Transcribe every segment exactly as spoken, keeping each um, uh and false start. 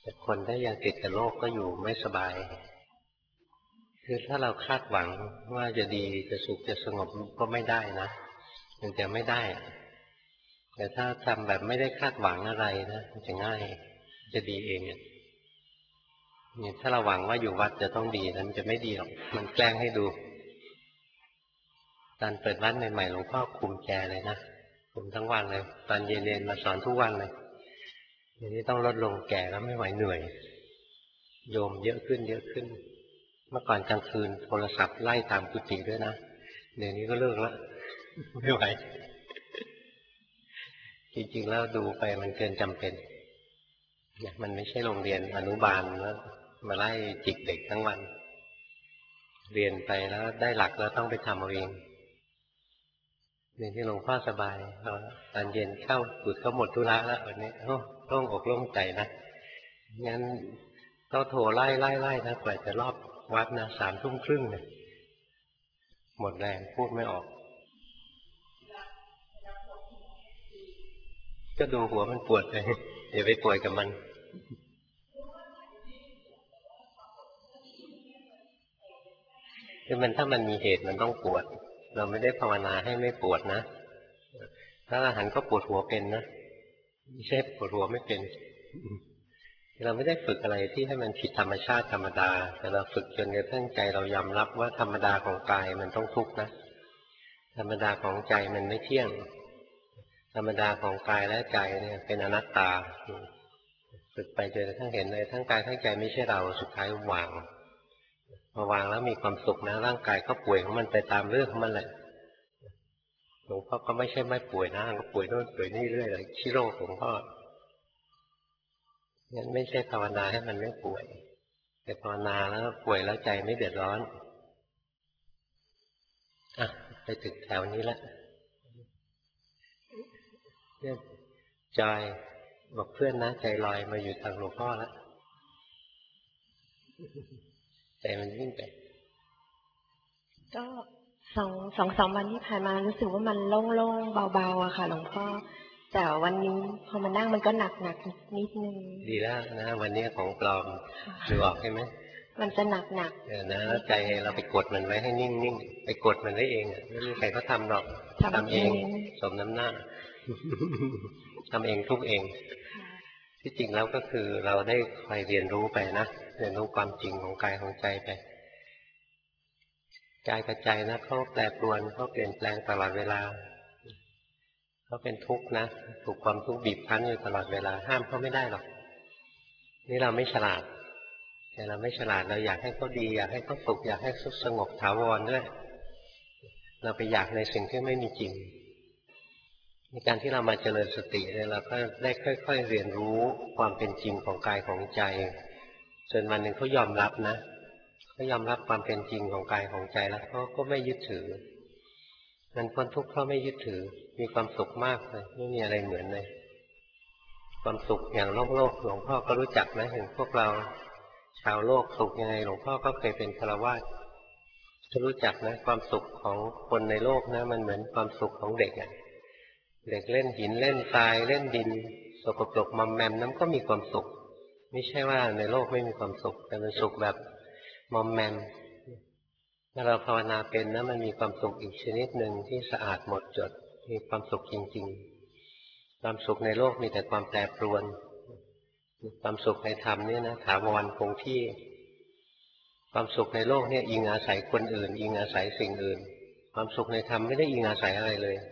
แต่คนถ้ายังติดกับโลกก็อยู่ไม่สบายคือถ้าเราคาดหวังว่าจะดีจะสุขจะสงบก็ไม่ได้นะมันจะไม่ได้แต่ถ้าทำแบบไม่ได้คาดหวังอะไรนะมันจะง่ายจะดีเองเนี่ยถ้าเราหวังว่าอยู่วัดจะต้องดีนะมันจะไม่ดีหรอกมันแกล้งให้ดูตอนเปิดวัดใหม่ๆหลวงพ่อคุมแจเลยนะคุมทั้งวันเลยตอนเย็นๆมาสอนทุกวันเลยทีนี้ต้องลดลงแก่แล้วไม่ไหวเหนื่อยโยมเยอะขึ้นเยอะขึ้นเมื่อก่อนกลางคืนโทรศัพท์ไล่ตามกุฏิด้วยนะเดี๋ยวนี้ก็เลิกแล้วไม่ไหวจริงๆแล้วดูไปมันเกินจำเป็นมันไม่ใช่โรงเรียนอนุบาลแล้วมาไล่จิกเด็กทั้งวันเรียนไปแล้วได้หลักแล้วต้องไปทำเอาเองเรียนที่หลวงพ่อสบายตอนเย็นเข้ากุฏเขาหมดธุระแล้ววันนี้โอ้โล่งอกโล่งใจนะงั้นต้องโทรไล่ไล่ไล่นะกว่าจะรอบวัดนะสามทุ่มครึ่งเนี่ยหมดแรงพูดไม่ออกก็ดูหัวมันปวดเลยอย่าไปป่วยกับมันคือมันถ้ามันมีเหตุมันต้องปวดเราไม่ได้ภาวนาให้ไม่ปวดนะถ้าอรหันต์ก็ปวดหัวเป็นนะไม่ใช่ปวดหัวไม่เป็นเราไม่ได้ฝึกอะไรที่ให้มันผิดธรรมชาติธรรมดาแต่เราฝึกจนกระทั่งใจเรายอมรับว่าธรรมดาของกายมันต้องทุกข์นะธรรมดาของใจมันไม่เที่ยงธรรมดาของกายและใจเนี่ยเป็นอนัตตาฝึกไปจนกระทั่งเห็นเลยทั้งกายทั้งใจไม่ใช่เราสุดท้ายวางพอวางแล้วมีความสุขนะร่างกายก็ป่วยของมันไปตามเรื่องของมันแหละหลวงพ่อก็ไม่ใช่ไม่ป่วยนะก็ป่วยโน่นป่วยนี่เรื่อยเลยขี้โรคหลวงพ่องั้นไม่ใช่ภาวนาให้มันไม่ป่วยแต่ภาวนาแล้วป่วยแล้วใจไม่เดือดร้อนอ่ะไปถึงแถวนี้แล้วเนี่ยจอยบอกเพื่อนนะใจลอยมาอยู่ทางหลวงพ่อแล้วใจมันวิ่งไปก็สองสองสามวันที่ผ่านมารู้สึกว่ามันโล่งๆเบาๆอะค่ะหลวงพ่อแต่วันนี้พอมานั่งมันก็หนักๆนิดนึงดีแล้วนะวันนี้ของปลอมดูออกใช่ไหมมันจะหนักๆเออนะใจเราไปกดมันไว้ให้นิ่งๆไปกดมันไว้เองไม่มีใครเขาทำหรอกทำเองสมน้ำหน้าทำเองทุกเองที่จริงแล้วก็คือเราได้คอยเรียนรู้ไปนะเรียนรู้ความจริงของกายของใจไปกายกับใจนะเขาแปรปรวนเขาเปลี่ยนแปลงตลอดเวลาเขาเป็นทุกข์นะถูกความทุกข์บีบคั้นอยู่ตลอดเวลาห้ามเขาไม่ได้หรอกนี่เราไม่ฉลาดแต่เราไม่ฉลาดเราอยากให้เขาดีอยากให้เขาสุขอยากให้เขาสงบถาวรด้วยเราไปอยากในสิ่งที่ไม่มีจริงในการที่เรามาเจริญสติเนี่ยเราก็ได้ค่อยๆเรียนรู้ความเป็นจริงของกายของใจจนวันหนึ่งเขายอมรับนะเขายอมรับความเป็นจริงของกายของใจแล้วเขาก็ไม่ยึดถือมันพ้นทุกข์เพราะไม่ยึดถือมีความสุขมากเลยไม่มีอะไรเหมือนเลยความสุขอย่างโลกโลกหลวงพ่อก็รู้จักนะเห็นพวกเราชาวโลกสุขยังไงหลวงพ่อก็เคยเป็นฆราวาสจะรู้จักนะความสุขของคนในโลกนะมันเหมือนความสุขของเด็กอะเด็กเล่นหินเล่นทรายเล่นดินสกปรกมอมแมมนั้นก็มีความสุขไม่ใช่ว่าในโลกไม่มีความสุขแต่เป็นสุขแบบมอมแมมถ้าเราภาวนาเป็นนะมันมีความสุขอีกชนิดหนึ่งที่สะอาดหมดจดมีความสุขจริงๆความสุขในโลกมีแต่ความแปรปรวนความสุขในธรรมเนี่ยนะถาวรคงที่ความสุขในโลกเนี่ยอิงอาศัยคนอื่นอิงอาศัยสิ่งอื่นความสุขในธรรมไม่ได้อิงอาศัยอะไรเลย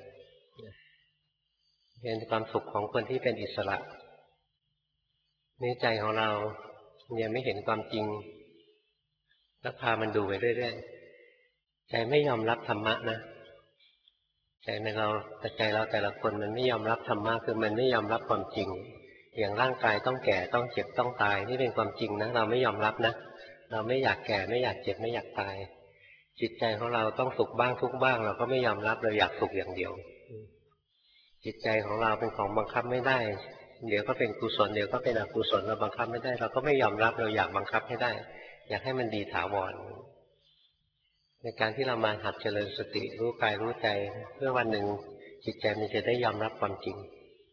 เป็นความสุขของคนที่เป็นอิสระในใจของเรายังไม่เห็นความจริงแล้วพามันดูไปเรื่อยๆใจไม่ยอมรับธรรมะนะใจในเราแต่ใจเราแต่ละคนมันไม่ยอมรับธรรมะคือมันไม่ยอมรับความจริงอย่างร่างกายต้องแก่ต้องเจ็บต้องตายนี่เป็นความจริงนะเราไม่ยอมรับนะเราไม่อยากแก่ไม่อยากเจ็บไม่อยากตายจิตใจของเราต้องสุขบ้างทุกบ้างเราก็ไม่ยอมรับเราอยากสุขอย่างเดียวจิตใจของเราเป็นของบังคับไม่ได้เดี๋ยวก็เป็นกุศลเดี๋ยวก็เป็นอกุศลเราบังคับไม่ได้เราก็ไม่ยอมรับเราอยากบังคับให้ได้อยากให้มันดีถาวรในการที่เรามาหัดเจริญสติรู้กายรู้ใจเพื่อวันหนึ่งจิตใจมันจะได้ยอมรับความจริง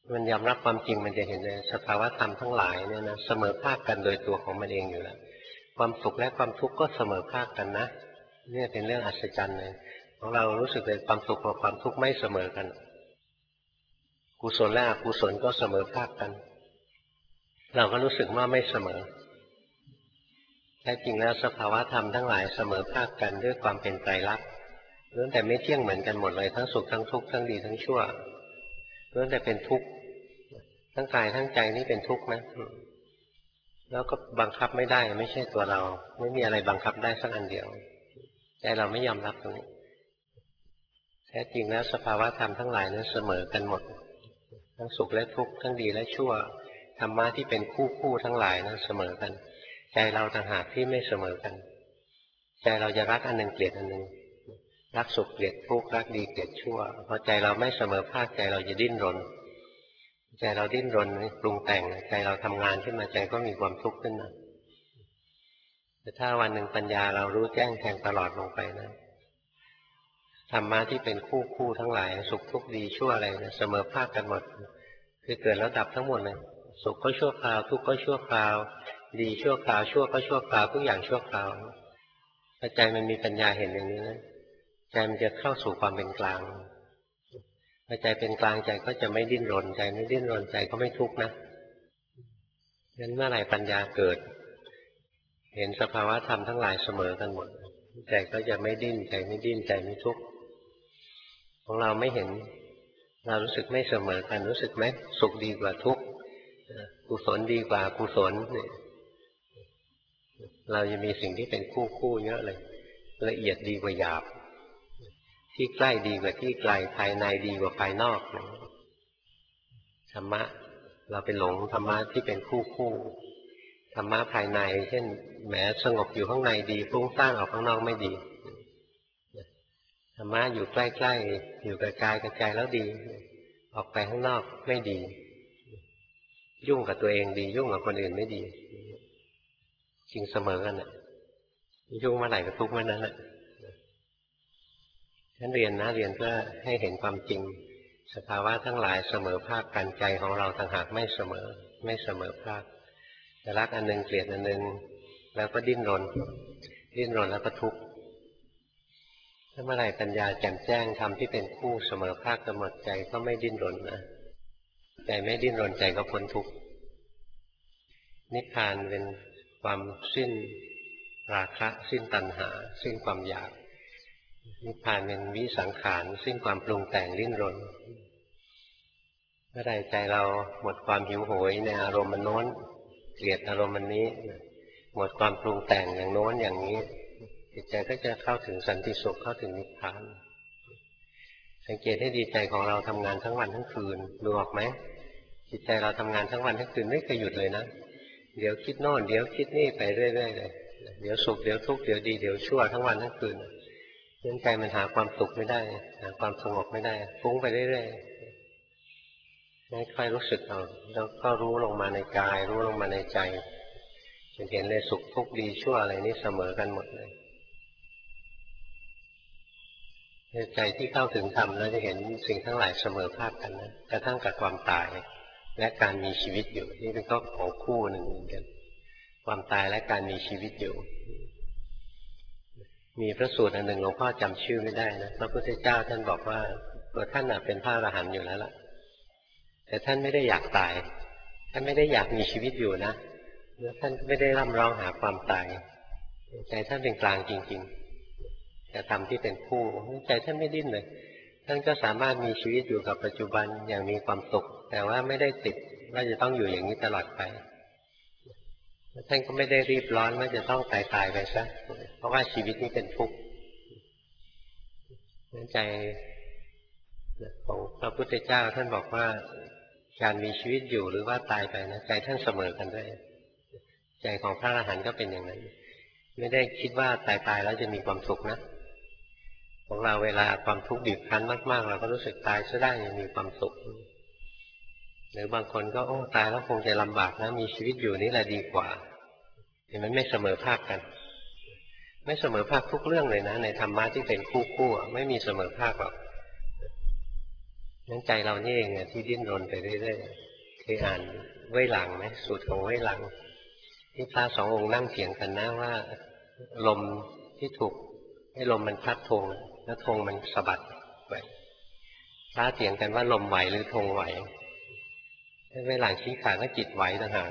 มันยอมรับความจริงมันจะเห็นเลยสภาวะธรรมทั้งหลายเนี่ยนะเสมอภาคกันโดยตัวของมันเองอยู่แล้วความสุขและความทุกข์ก็เสมอภาคกันนะนี่เป็นเรื่องอัศจรรย์เลยของเรารู้สึกเลยความสุขกับความทุกข์ไม่เสมอกันกุศลและอกุศลก็เสมอภาคกันเราก็รู้สึกว่าไม่เสมอแท้จริงแล้วสภาวะธรรมทั้งหลายเสมอภาคกันด้วยความเป็นไตรลักษณ์ล้วนแต่ไม่เที่ยงเหมือนกันหมดเลยทั้งสุขทั้งทุกข์ทั้งดีทั้งชั่วล้วนแต่เป็นทุกข์ทั้งกายทั้งใจนี่เป็นทุกข์นะแล้วก็บังคับไม่ได้ไม่ใช่ตัวเราไม่มีอะไรบังคับได้สักอันเดียวใจเราไม่ยอมรับตรงนี้แท้จริงแล้วสภาวะธรรมทั้งหลายนั้นเสมอกันหมดทั้งสุขและทุกข์ทั้งดีและชั่วธรรมะที่เป็นคู่คู่ทั้งหลายนั้นเสมอกันใจเราต่างหากที่ไม่เสมอกันใจเราจะรักอันหนึ่งเกลียดอันหนึ่งรักสุขเกลียดทุกข์รักดีเกลียดชั่วพอใจเราไม่เสมอภาคใจเราจะดิ้นรนใจเราดิ้นรนปรุงแต่งใจเราทำงานขึ้นมาใจก็มีความทุกข์ขึ้นมาแต่ถ้าวันหนึ่งปัญญาเรารู้แจ้งแทงตลอดลงไปนะธรรมะที่เป็นคู่คู่ทั้งหลายสุขทุกข์ดีชั่วอะไรนะเสมอภาคกันหมดคือเกิดแล้วดับทั้งหมดเลยสุขก็ชั่วคราวทุกข์ก็ชั่วคราวดีชั่วคราวชั่วก็ชั่วคราวทุกอย่างชั่วคราวถ้าใจมันมีปัญญาเห็นอย่างนี้นะใจมันจะเข้าสู่ความเป็นกลางพอใจเป็นกลางใจก็จะไม่ดิ้นรนใจไม่ดิ้นรนใจก็ไม่ทุกข์นะงั้นเมื่อไหร่ปัญญาเกิดเห็นสภาวะธรรมทั้งหลายเสมอกันหมดใจก็จะไม่ดิ้นใจไม่ดิ้นใจไม่ทุกข์ของเราไม่เห็นเรารู้สึกไม่เสมอกันรู้สึกไหมสุขดีกว่าทุกข์กุศลดีกว่ากุศลเราจะมีสิ่งที่เป็นคู่คู่เยอะเลยละเอียดดีกว่าหยาบที่ใกล้ดีกว่าที่ไกลภายในดีกว่าภายนอกธรรมะเราเป็นหลงธรรมะที่เป็นคู่คู่ธรรมะภายในเช่นแหมสงบอยู่ข้างในดีฟุ้งซ่านออกข้างนอกไม่ดีธรรมะอยู่ใกล้ๆอยู่กับกายกับใจแล้วดีออกไปข้างนอกไม่ดียุ่งกับตัวเองดียุ่งกับคนอื่นไม่ดีจริงเสมอกันน่ะยุ่งเมื่อไหร่ก็ทุกข์เมื่อนั้นน่ะฉันเรียนนะเรียนเพื่อให้เห็นความจริงสภาวะทั้งหลายเสมอภาคกันใจของเราต่างหากไม่เสมอไม่เสมอภาคแต่รักอันหนึ่งเกลียดอันหนึ่งแล้วก็ดิ้นรนดิ้นรนแล้วก็ทุกข์ถ้าเมื่อไหร่ปัญญาแจ่มแจ้งธรรมที่เป็นคู่เสมอภาคกันหมดใจก็ไม่ดิ้นรนนะใจไม่ดิ้นรนใจก็พ้นทุกข์นิพพานเป็นความสิ้นราคะสิ้นตัณหาสิ้นความอยากนิพพานเป็นวิสังขารสิ้นความปรุงแต่งดิ้นรนเมื่อใดใจเราหมดความหิวโหยในอารมณ์มันโน้นเกลียดอารมณ์มันนี้หมดความปรุงแต่งอย่างโน้นอย่างนี้จิตใจก็จะเข้าถึงสันติสุขเข้าถึงนิพพานสังเกตให้ดีใจของเราทำงานทั้งวันทั้งคืนดูออกไหมจิตใจเราทำงานทั้งวันทั้งคืนไม่เคยหยุดเลยนะเดี๋ยวคิดโน่นเดี๋ยวคิดนี่ไปเรื่อยๆเลยเดี๋ยวสุขเดี๋ยวทุกข์เดี๋ยวดีเดี๋ยวชั่วทั้งวันทั้งคืนเรื่องใจมันหาความสุขไม่ได้หาความสงบไม่ได้ฟุ้งไปเรื่อยๆไม่ค่อยรู้สึกเอาแล้วก็รู้ลงมาในกายรู้ลงมาในใจจนเห็นเลยสุขทุกข์ดีชั่วอะไรนี่เสมอกันหมดเลยใจที่เข้าถึงธรรมแล้วจะเห็นสิ่งทั้งหลายเสมอภาคกันนะกระทั่งกับความตายและการมีชีวิตอยู่นี่เป็นก็ของคู่หนึ่งเหมือนกันความตายและการมีชีวิตอยู่มีพระสูตรอันหนึ่งหลวงพ่อจำชื่อไม่ได้นะพระพุทธเจ้าท่านบอกว่าตัวท่านเป็นพระอรหันต์อยู่แล้วล่ะแต่ท่านไม่ได้อยากตายท่านไม่ได้อยากมีชีวิตอยู่นะแล้วท่านไม่ได้ร่ำร้องหาความตายใจท่านเป็นกลางจริงๆแต่ธรรมที่เป็นคู่ใจท่านไม่ดิ้นเลยท่านก็สามารถมีชีวิตอยู่กับปัจจุบันอย่างมีความสุขแต่ว่าไม่ได้ติดว่าจะต้องอยู่อย่างนี้ตลอดไปท่านก็ไม่ได้รีบร้อนว่าจะต้องตายตายไปซะเพราะว่าชีวิตนี้เป็นทุกข์ใจของพระพุทธเจ้าท่านบอกว่าการมีชีวิตอยู่หรือว่าตายไปนะใจท่านเสมอกันด้วยใจของพระอรหันต์ก็เป็นอย่างนั้นไม่ได้คิดว่าตายตายแล้วจะมีความสุขนะของเราเวลาความทุกข์บีบคั้นมากๆเราก็รู้สึกตายซะได้ยังมีความสุขหรือบางคนก็โอ้ตายแล้วคงจะลำบากนะมีชีวิตอยู่นี่แหละดีกว่าเห็นมันไม่เสมอภาคกันไม่เสมอภาคทุกเรื่องเลยนะในธรรมะที่เป็นคู่คู่ไม่มีเสมอภาคหรอกงั้นใจเรานี่เองที่ดิ้นรนไปเรื่อยๆเคยอ่านเว่ยหลังไหมสูตรของเว่ยหลังที่พระสององค์นั่งเถียงกันนะว่าลมที่ถูกให้ลมมันพัดธงแล้วธงมันสะบัดไปพระเถียงกันว่าลมไหวหรือธงไหวเว่ยหลังชี้ขาดว่าจิตไหวต่างหาก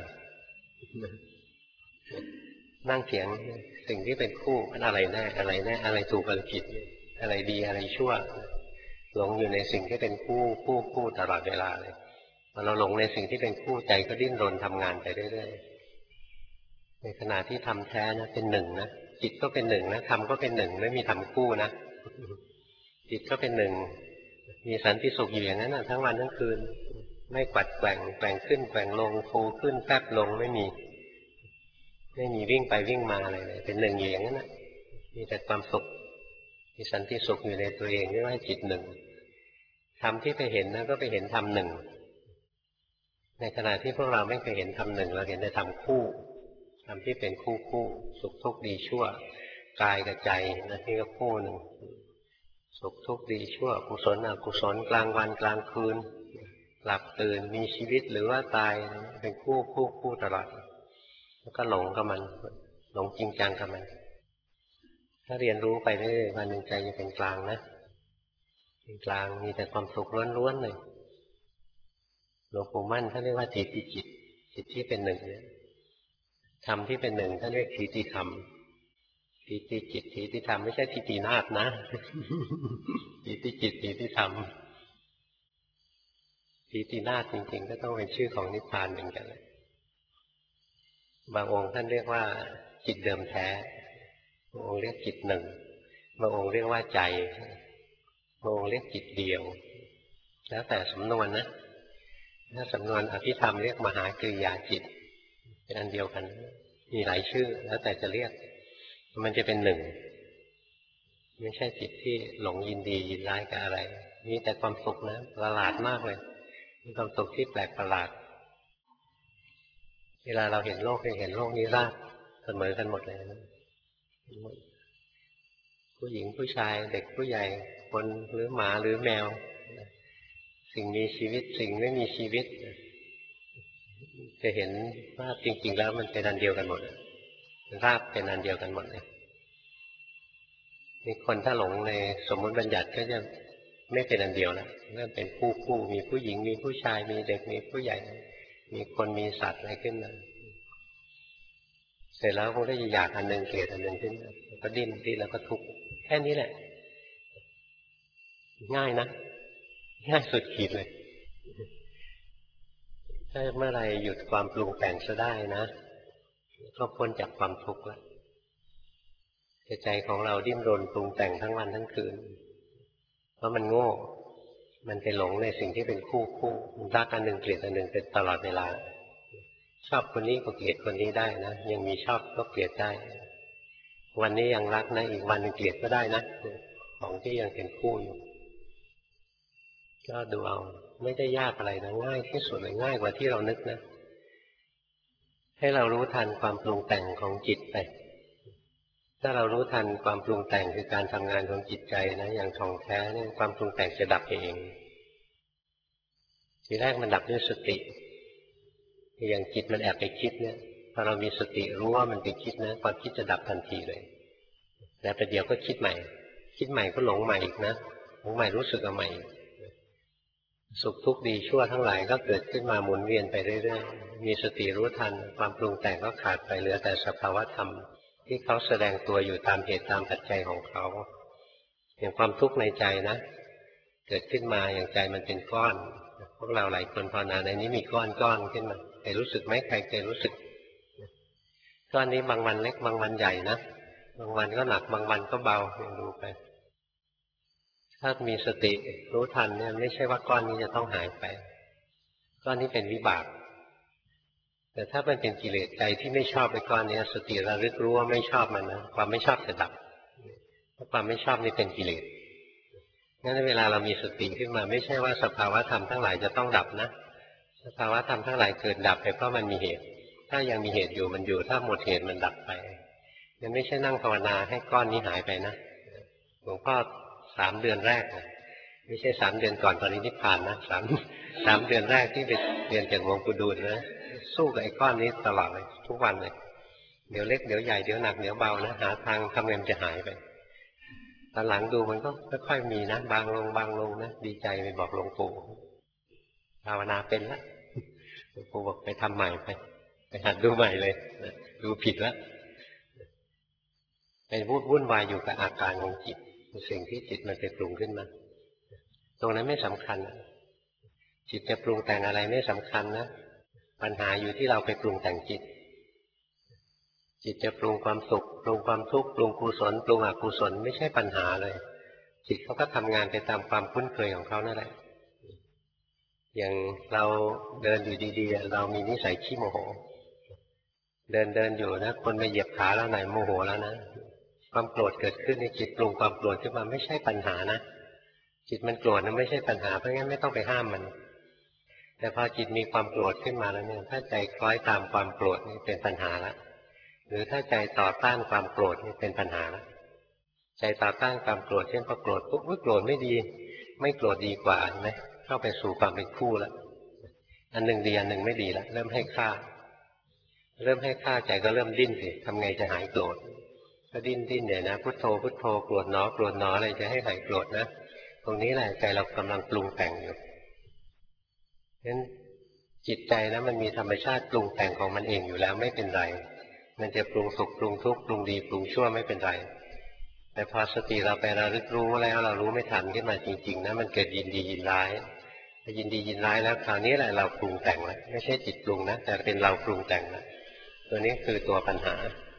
นั่งเถียงสิ่งที่เป็นคู่มันอะไรแน่อะไรแน่อะไรถูกอะไรผิดอะไรดีอะไรชั่วหลงอยู่ในสิ่งที่เป็นคู่คู่คู่ตลอดเวลาเลยพอเราหลงในสิ่งที่เป็นคู่ใจก็ดิ้นรนทำงานไปเรื่อยๆในขณะที่ทำแท้นะเป็นหนึ่งนะจิตก็เป็นหนึ่งนะทำก็เป็นหนึ่งไม่มีทำคู่นะจิตก็เป็นหนึ่งมีสันติสุขอยู่อย่างนั้นนะทั้งวันทั้งคืนไม่กวัดแกว่งแกว่งขึ้นแกว่งลงฟูขึ้นแฟบลงไม่มีไม่มีวิ่งไปวิ่งมาอะไรเลยเป็นหนึ่งอยู่อย่างนั้นนะมีแต่ความสุขมีสันติสุขอยู่ในตัวเองเรียกว่าจิตหนึ่งธรรมที่ไปเห็นนะก็ไปเห็นธรรมหนึ่งในขณะที่พวกเราไม่เคยเห็นธรรมหนึ่งเราเห็นแต่ธรรมคู่ธรรมที่เป็นคู่คู่สุขทุกข์ดีชั่วกายกับใจนะนี่ก็คู่หนึ่งสุขทุกข์ดีชั่วกุศลอกุศลกลางวันกลางคืนหลับตื่นมีชีวิตหรือว่าตายเป็นคู่คู่คู่ตลอดแล้วก็หลงกับมันหลงจริงจังกับมันถ้าเรียนรู้ไปเรื่อยๆวันหนึ่งใจจะเป็นกลางนะเป็นกลางมีแต่ความสุขล้วนๆเลยหลวงปู่มั่นท่านเรียกว่าทิฏฐิจิตจิตที่เป็นหนึ่งเนี่ยธรรมที่เป็นหนึ่งท่านเรียกทิฏฐิธรรมทิฏฐิจิตทิฏฐิธรรมไม่ใช่ทิฏฐินาฏนะทิฏฐิจิตทิฏฐิธรรมทิฏฐินาฏจริงๆก็ต้องเป็นชื่อของนิพพานเหมือนกันเลยบางองค์ท่านเรียกว่าจิตเดิมแท้บางองค์เรียกจิตหนึ่งบางองค์เรียกว่าใจบางองค์เรียกจิตเดียวแล้วแต่สำนวนนะถ้าสำนวนอภิธรรมเรียกมหากริยาจิตเป็นอันเดียวกันมีหลายชื่อแล้วแต่จะเรียกมันจะเป็นหนึ่งไม่ใช่จิตที่หลงยินดียินร้ายกับอะไรมีแต่ความสุขนะประหลาดมากเลยมีความสุขที่แปลกประหลาดเวลาเราเห็นโลกเห็นโลกนี้ราบเสมอกันหมดเลยนะผู้หญิงผู้ชายเด็กผู้ใหญ่คนหรือหมาหรือแมวสิ่งมีชีวิตสิ่งไม่มีชีวิตจะเห็นว่าจริงๆแล้วมันเป็นอันเดียวกันหมดราบเป็นอันเดียวกันหมดเลยนี่คนถ้าหลงในสมมติบัญญัติก็จะไม่เป็นอันเดียวแล้วเริ่มเป็นคู่คู่มีผู้หญิงมีผู้ชายมีเด็กมีผู้ใหญ่มีคนมีสัตว์อะไรขึ้นมาเสร็จแล้วคงได้อยากอันหนึ่งเกลียดอันหนึ่งขึ้นมาก็ดิ้นดิ้นแล้วก็ทุกข์แค่นี้แหละง่ายนะง่ายสุดขีดเลยถ้าเมื่อไรหยุดความปรุงแต่งซะได้นะก็พ้นจากความทุกข์แล้วใจของเราดิ้นรนปรุงแต่งทั้งวันทั้งคืนเพราะมันโง่มันไปหลงในสิ่งที่เป็นคู่คู่มันรักอันหนึ่งเกลียดอันหนึ่งเป็นตลอดเวลาชอบคนนี้ก็เกลียดคนนี้ได้นะยังมีชอบก็เกลียดได้วันนี้ยังรักนะอีกวันนึงเกลียดก็ได้นะของที่ยังเป็นคู่อยู่ก็ดูเอาไม่ได้ยากอะไรนะง่ายที่สุดเลยง่ายกว่าที่เรานึกนะให้เรารู้ทันความปรุงแต่งของจิตไปถ้าเรารู้ทันความปรุงแต่งคือการทำงานของจิตใจนะอย่างท่องแท้เนี่ยความปรุงแต่งจะดับเองทีแรกมันดับด้วยสติอย่างจิตมันแอบไปคิดเนี่ยพอเรามีสติรู้ว่ามันไปคิดนะความคิดจะดับทันทีเลยแต่ประเดี๋ยวก็คิดใหม่คิดใหม่ก็หลงใหม่อีกนะหลงใหม่รู้สึกเอาใหม่สุขทุกข์ดีชั่วทั้งหลายก็เกิดขึ้นมาหมุนเวียนไปเรื่อยๆมีสติรู้ทันความปรุงแต่งก็ขาดไปเหลือแต่สภาวะธรรมที่เขาแสดงตัวอยู่ตามเหตุตามปัจจัยของเขาอย่างความทุกข์ในใจนะเกิดขึ้นมาอย่างใจมันเป็นก้อนพวกเราหลายคนภาวนาในนี้มีก้อนก้อนขึ้นมาเคยรู้สึกไหมใครเคยรู้สึกก้อนนี้บางวันเล็กบางวันใหญ่นะบางวันก็หนักบางวันก็เบาดูไปถ้ามีสติรู้ทันเนี่ยไม่ใช่ว่าก้อนนี้จะต้องหายไปก้อนนี้เป็นวิบากแต่ถ้ามันเป็นกิเลสใจที่ไม่ชอบไอ้ก้อนนี้สติระลึกรู้ว่าไม่ชอบมันนะความไม่ชอบจะดับเพราะความไม่ชอบนี่เป็นกิเลสงั้นเวลาเรามีสติขึ้นมาไม่ใช่ว่าสภาวะธรรมทั้งหลายจะต้องดับนะสภาวะธรรมทั้งหลายเกิดดับไปเพราะมันมีเหตุถ้ายังมีเหตุอยู่มันอยู่ถ้าหมดเหตุมันดับไปมันไม่ใช่นั่งภาวนาให้ก้อนนี้หายไปนะหลวงพ่อสามเดือนแรกนะไม่ใช่สามเดือนก่อนปรินิพพานนะสามสามเดือนแรกที่ไปเรียนจากหลวงปู่ดูลนะสู้กับไอ้ก้อนนี้ตลอดเลยทุกวันเลยเดี๋ยวเล็กเดี๋ยวใหญ่เดี๋ยวหนักเดี๋ยวเบานะหาทางทำเงินจะหายไปตอนหลังดูมันก็ค่อยๆมีนะบางลงบางลงนะดีใจไปบอกหลวงปู่ภาวนาเป็นแล้วหลวงปู่บอกไปทำใหม่ไปไปหัดดูใหม่เลยดูผิดแล้วไปวุ่นวุ่นวายอยู่กับอาการของจิตสิ่งที่จิตมันไปปรุงขึ้นมาตรงนั้นไม่สำคัญจิตจะปรุงแต่งอะไรไม่สำคัญนะปัญหาอยู่ที่เราไปปรุงแต่งจิตจิตจะปรุงความสุขปรุงความทุกข์ปรุงกุศลปรุงอกุศลไม่ใช่ปัญหาเลยจิตเขาก็ทำงานไปตามความคุ้นเคยของเขานั่นแหละอย่างเราเดินอยู่ดีๆเรามีนิสัยขี้โมโหเดินเดินอยู่นะคนมาเหยียบขาเราหน่อยโมโหแล้วนะความโกรธเกิดขึ้นในจิตปรุงความโกรธขึ้นมาไม่ใช่ปัญหานะจิตมันโกรธนั้นไม่ใช่ปัญหาเพราะงั้นไม่ต้องไปห้ามมันแต่พอจิตมีความโกรธขึ้นมาแล้วเนี่ยถ้าใจคล้อยตามความโกรธนี่เป็นปัญหาละหรือถ้าใจต่อต้านความโกรธนี่เป็นปัญหาละใจต่อต้านความโกรธเช่นพอโกรธปุ๊บโกรธไม่ดีไม่โกรธดีกว่าเห็นไหมเข้าไปสู่ความเป็นคู่แล้วอันหนึ่งดีอันหนึ่งไม่ดีแล้วเริ่มให้ค่าเริ่มให้ค่าใจก็เริ่มดิ้นสิทำไงจะหายโกรธก็ดิ้นดิ้นเนี่ยนะพุทโธพุทโธโกรธหนอโกรธหนออะไรจะให้หายโกรธนะตรงนี้แหละใจเรากำลังปรุงแต่งอยู่ฉะนั้นจิตใจนะมันมีธรรมชาติปรุงแต่งของมันเองอยู่แล้วไม่เป็นไรมันจะปรุงสุขปรุงทุกข์ปรุงดีปรุงชั่วไม่เป็นไรแต่พอสติเราไประลึกรู้แล้วเรารู้ไม่ทันขึ้นมาจริงๆนะมันเกิดยินดียินร้ายพอยินดียินร้ายแล้วคราวนี้แหละเราปรุงแต่งแล้วไม่ใช่จิตปรุงนะแต่เป็นเราปรุงแต่งแล้วตัวนี้คือตัวปัญหา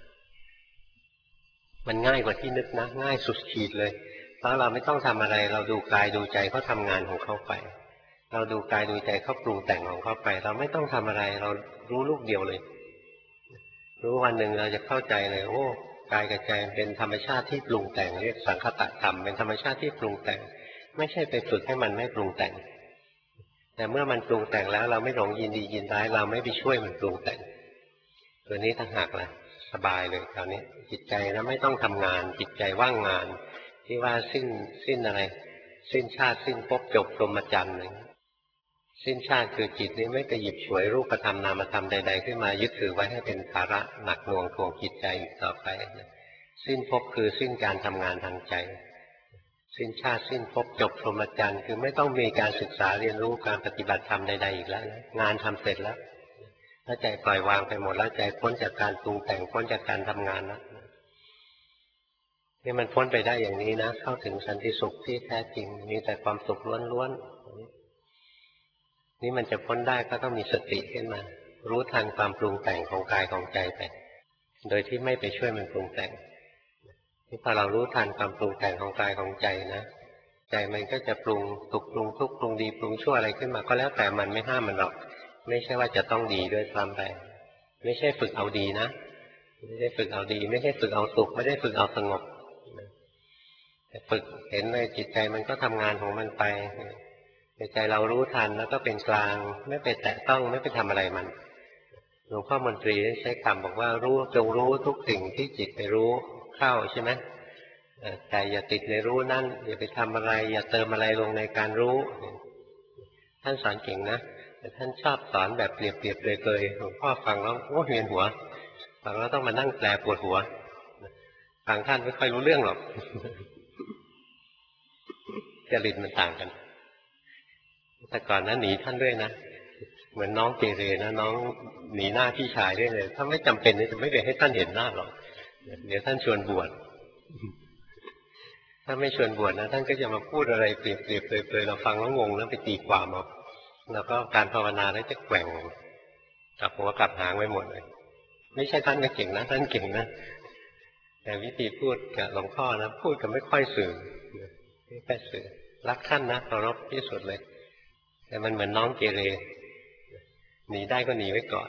มันง่ายกว่าที่นึกนะง่ายสุดขีดเลยเพราะเราไม่ต้องทำอะไรเราดูกายดูใจเขาทำงานของเขาไปเราดูกายดูใจเขาปรุงแต่งของเขาไปเราไม่ต้องทำอะไรเรารู้ลูกเดียวเลยรู้วันหนึ่งเราจะเข้าใจเลยโอ้กายกับใจเป็นธรรมชาติที่ปรุงแต่งเรียกสังคตธรรมเป็นธรรมชาติที่ปรุงแต่งไม่ใช่ไปฝึกให้มันไม่ปรุงแต่งแต่เมื่อมันปรุงแต่งแล้วเราไม่หลงยินดียินร้ายเราไม่ไปช่วยมันปรุงแต่งตัวนี้ต่างหากแหละสบายเลยคราวนี้จิตใจนะไม่ต้องทำงานจิตใจว่างงานที่ว่าสิ้นสิ้นอะไรสิ้นชาติสิ้นภพจบพรหมจรรย์เลยสิ้นชาติคือจิตนี้ไม่ไปหยิบฉวยรูปธรรมนามธรรมใดๆขึ้นมายึดถือไว้ให้เป็นภาระหนักหน่วงทวงจิตใจอีกต่อไปสิ้นภพคือสิ้นการทำงานทางใจสิ้นชาติสิ้นภพจบพรหมจรรย์คือไม่ต้องมีการศึกษาเรียนรู้การปฏิบัติธรรมใดๆอีกแล้วนะงานทำเสร็จแล้วถ้าใจปล่อยวางไปหมดแล้วใจพ้นจากการปรุงแต่งพ้นจากการทำงานแล้วนี่มันพ้นไปได้อย่างนี้นะเข้าถึงสันติสุขที่แท้จริงมีแต่ความสุขล้วนๆนี่มันจะพ้นได้ก็ต้องมีสติขึ้นมารู้ทันความปรุงแต่งของกายของใจไปโดยที่ไม่ไปช่วยมันปรุงแต่งที่พอเรารู้ทันความปรุงแต่งของกายของใจนะใจมันก็จะปรุงสุขปรุงทุกข์ปรุงดีปรุงชั่วอะไรขึ้นมาก็แล้วแต่มันไม่ห้ามมันหรอกไม่ใช่ว่าจะต้องดีด้วยซ้ำไปไม่ใช่ฝึกเอาดีนะไม่ใช่ฝึกเอาดีไม่ใช่ฝึกเอาสุขไม่ได้ฝึกเอาสงบแต่ฝึกเห็นเลยจิตใจมันก็ทำงานของมันไปใจเรารู้ทันแล้วก็เป็นกลางไม่ไปแตะต้องไม่ไปทำอะไรมันหลวงพ่อมนตรีได้ใช้คำบอกว่ารู้จงรู้ทุกสิ่งที่จิตไปรู้เข้าใช่ไหมแต่อย่าติดในรู้นั่นอย่าไปทำอะไรอย่าเติมอะไรลงในการรู้ท่านสอนเก่งนะแต่ท่านชอบสอนแบบเปรียบเปรียบเลยเลยหลวงพ่อฟังแล้วโอ้เวียนหัวฟังแล้วต้องมานั่งแปลปวดหัวฟังท่านไม่ค่อยรู้เรื่องหรอกจริตมันต่างกันแต่ก่อนนั้นหนีท่านด้วยนะเหมือนน้องเกเรนะน้องหนีหน้าพี่ชายด้วยเลยถ้าไม่จำเป็นจะไม่ไปให้ท่านเห็นหน้าหรอกเดี๋ยวท่านชวนบวชถ้าไม่ชวนบวชนะท่านก็จะมาพูดอะไรเปรียบเปรียบเลยเลยเราฟังแล้วงงแล้วไปตีความเอาแล้วก็การภาวนาแล้วจะแกว่งกลับหัวกลับหางไว้หมดเลยไม่ใช่ท่านก็เก่งนะท่านเก่งนะแต่วิธีพูดกับหลวงพ่อนะพูดกับไม่ค่อยสื่อไม่ค่อยสื่อรักท่านนะเคารพที่สุดเลยแต่มันเหมือนน้องเกเรหนีได้ก็หนีไว้ก่อน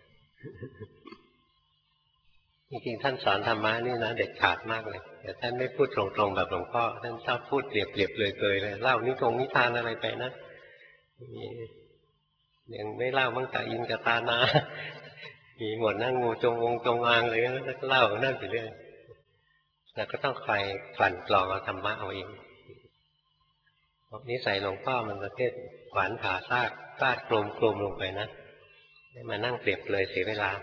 จริงๆท่านสอนธรรมะนี่นะเด็ดขาดมากเลยแต่ท่านไม่พูดตรงๆแบบหลวงพ่อท่านชอบพูดเปรียบๆเลยๆเลยเล่านิทงนิทานอะไรไปนะยังไม่เล่ามั่งตาอินกับตานามีหมดนั่งงูจงองจงอางเลยแล้วก็เล่านั่นไปเรื่อยแล้วก็ต้องคอยกลั่นกรองเอาธรรมะเอาเองพอนิสัยหลวงพ่อมันประเภทขวานผ่าซากฟาดโครมโครมลงไปนะมานั่งเปรียบเลยเสียเวลา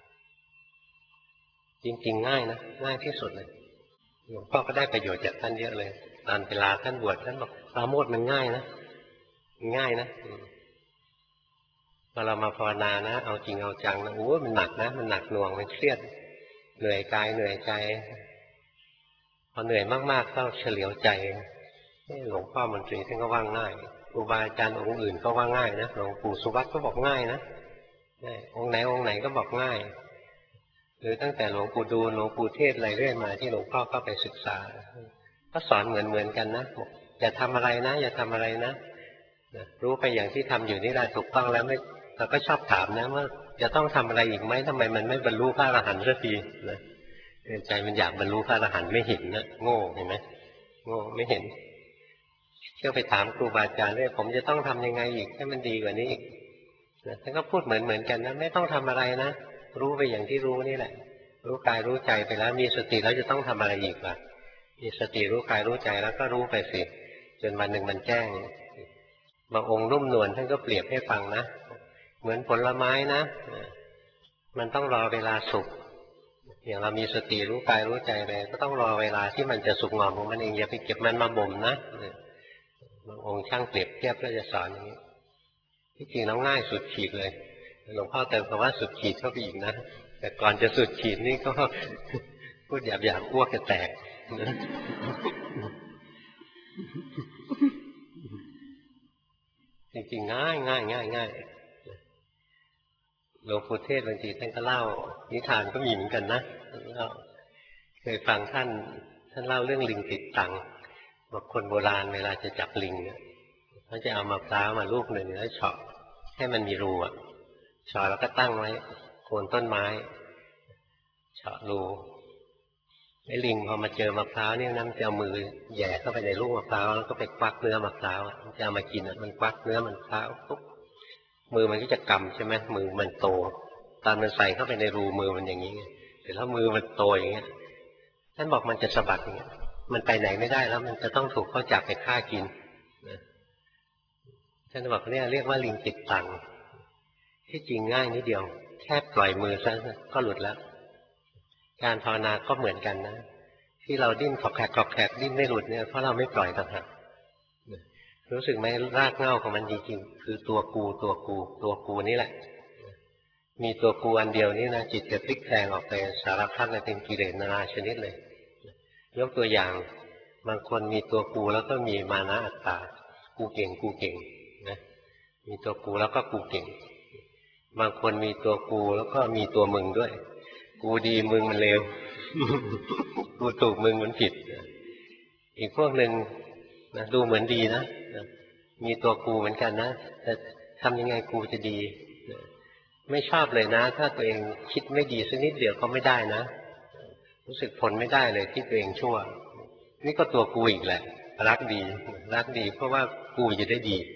จริงๆง่ายนะง่ายที่สุดเลยหลวงพ่อก็ได้ประโยชน์จากท่านเยอะเลยตอนเวลาท่านบวชท่านบอกปราโมทย์มันง่ายนะง่ายนะพอเรามาภาวนานะเอาจริงเอาจังนะโอ้มันหนักนะมันหนักหน่วงมันเครียดเหนื่อยกายเหนื่อยใจพอเหนื่อยมากๆก็เฉลียวใจหลวงพ่อมนตรีท่านก็ว่าง่ายครูบาอาจารย์องค์อื่นก็ว่าง่ายนะหลวงปู่สุวัตก็บอกง่ายนะองค์ไหนองค์ไหนก็บอกง่ายหรือตั้งแต่หลวงปู่ดูลหลวงปู่เทศอะไรเรื่อยมาที่หลวงพ่อเข้าไปศึกษาก็สอนเหมือนเหมือนกันนะบอกอย่าทำอะไรนะอย่าทำอะไรนะรู้ไปอย่างที่ทำอยู่นี่แหละถูกต้องแล้วไม่เราก็ชอบถามนะว่าจะต้องทำอะไรอีกไหมทำไมมันไม่บรรลุพระอรหันต์สักทีนะใจมันอยากบรรลุพระอรหันต์ไม่เห็นนะโง่เห็นไหมโง่ไม่เห็นเที่ยวไปถามครูบาอาจารย์ว่าผมจะต้องทำยังไงอีกให้มันดีกว่านี้อีกนะท่านก็พูดเหมือนเหมือนกันนะไม่ต้องทำอะไรนะรู้ไปอย่างที่รู้นี่แหละรู้กายรู้ใจไปแล้วมีสติแล้วจะต้องทำอะไรอีกล่ะมีสติรู้กายรู้ใจแล้วก็รู้ไปสิจนวันหนึ่งมันแจ้งบางองค์นุ่มนวลท่านก็เปรียบให้ฟังนะเหมือนผลไม้นะมันต้องรอเวลาสุกอย่างเรามีสติรู้กายรู้ใจไปก็ต้องรอเวลาที่มันจะสุกงอมของมันเองอย่าไปเก็บมันมาบ่มนะบางองค์ช่างเปรียบเทียบก็จะสอนอย่างนี้ที่จริงแล้วง่ายสุดขีดเลยหลวงพ่อเติมคำว่าสุดขีดเข้าไปอีกนะแต่ก่อนจะสุดขีดนี่ก็พูดหยาบๆอ้วกจะแตกจริงๆง่ายง่ายง่ายง่ายหลวงปู่เทศบางทีท่านก็เล่านิทานก็มีเหมือนกันนะเคยฟังท่านท่านเล่าเรื่องลิงติดตังบอกคนโบราณเวลาจะจับลิงเนี่ยเขาจะเอามะพร้าวมาลูกหนึ่งแล้วเฉาะให้มันมีรูอ่ะเฉาะแล้วก็ตั้งไว้โคนต้นไม้เฉาะรูไอ้ลิงพอมาเจอมะพร้าวเนี่ยนะมันจะเอามือแย่เข้าไปในลูกมะพร้าวแล้วก็ไปควักเนื้อมะพร้าวจะเอามากินอ่ะมันควักเนื้อมะพร้าวปุ๊บมือมันก็จะกำใช่ไหมมือมันโตตอนมันใส่เข้าไปในรูมือมันอย่างนี้เสร็จแล้วมือมันโตอย่างเงี้ยท่านบอกมันจะสะบัดอย่างเงี้ยมันไปไหนไม่ได้แล้วมันจะต้องถูกเขาจับไปฆ่ากินท่านบอกเนี่ยเรียกว่าลิงติดตังที่จริงง่ายนิดเดียวแค่ปล่อยมือซะก็หลุดแล้วการภาวนาก็เหมือนกันนะที่เราดิ้นขอบแขกขอบแขกดิ้นไม่หลุดเนี่ยเพราะเราไม่ปล่อยต่างหากรู้สึกไหมรากเหง้าของมันจริงๆคือตัวกูตัวกูตัวกูนี่แหละมีตัวกูอันเดียวนี่นะจิตจะพลิกแปลงออกไปสารพัดเลยเป็นกิเลสนานาชนิดเลยยกตัวอย่างบางคนมีตัวกูแล้วก็มีมานะอัตตากูเก่งกูเก่งนะมีตัวกูแล้วก็กูเก่งบางคนมีตัวกูแล้วก็มีตัวมึงด้วยกูดีมึงมันเลวกูถูกมึงมันผิดอีกพวกหนึ่งนะดูเหมือนดีนะมีตัวกูเหมือนกันนะแต่ทำยังไงกูจะดีไม่ชอบเลยนะถ้าตัวเองคิดไม่ดีสักนิดเดียวก็ไม่ได้นะรู้สึกทนไม่ได้เลยที่ตัวเองชั่วนี่ก็ตัวกูอีกแหละรักดีรักดีเพราะว่ากูจะได้ดี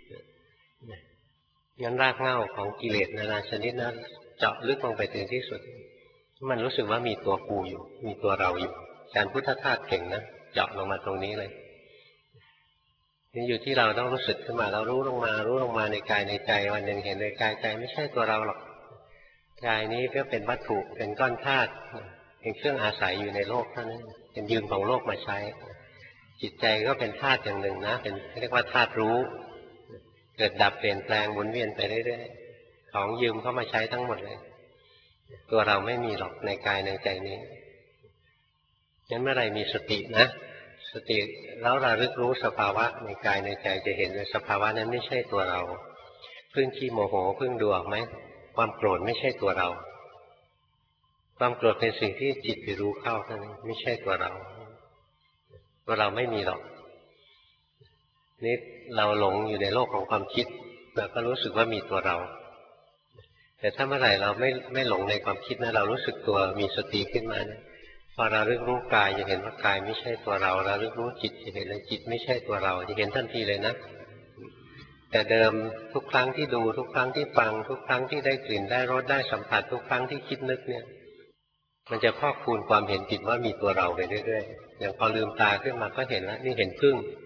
งั้นรากเหง้าของกิเลสนานาชนิดนั้นเจาะลึกลงไปถึงที่สุดมันรู้สึกว่ามีตัวกูอยู่มีตัวเราอยู่การพุทธทาสเก่งนะเจาะลงมาตรงนี้เลยนี่อยู่ที่เราต้องรู้สึกขึ้นมาเรารู้ลงมารู้ลงมาในกายในใจวันหนึ่งเห็นเลยกายใจไม่ใช่ตัวเราหรอกกายนี้ก็เป็นวัตถุเป็นก้อนธาตุเป็นเครื่องอาศัยอยู่ในโลกเท่านั้นเป็นยืมของโลกมาใช้จิตใจก็เป็นธาตุอย่างหนึ่งนะเป็นเรียกว่าธาตุรู้เกิดดับเปลี่ยนแปลงหมุนเวียนไปเรื่อยๆของยืมเข้ามาใช้ทั้งหมดเลยตัวเราไม่มีหรอกในกายในใจนี้งั้นเมื่อไรมีสตินะสติแล้วระลึกรู้สภาวะในกายในใจจะเห็นเลยสภาวะนั้นไม่ใช่ตัวเราเพิ่งขี้โมโหเพิ่งดูออกไหมความโกรธไม่ใช่ตัวเราความโกรธเป็นสิ่งที่จิตไปรู้เข้าเท่านั้นไม่ใช่ตัวเราตัวเราไม่มีหรอกนี่เราหลงอยู่ในโลกของความคิดเราก็รู้สึกว่ามีตัวเราแต่ถ้าเมื่อไหร่เราไม่ไม่หลงในความคิดนะเรารู้สึกตัวมีสติขึ้นมานะพอเราลึกรู้กายจะเห็นว่ากายไม่ใช่ตัวเราเราลึกรู้จิตจะเห็นเลยจิตไม่ใช่ตัวเราจะเห็นทันทีเลยนะแต่เดิมทุกครั้งที่ดูทุกครั้งที่ฟังทุกครั้งที่ได้กลิ่นได้รสได้สัมผัสทุกครั้งที่คิดนึกเนี่ยมันจะพอกพูนความเห็นผิดว่ามีตัวเราไปเรื่อยๆอย่างพอลืมตาขึ้นมาก็เห็นแล้วนี่เห็นผึ้ง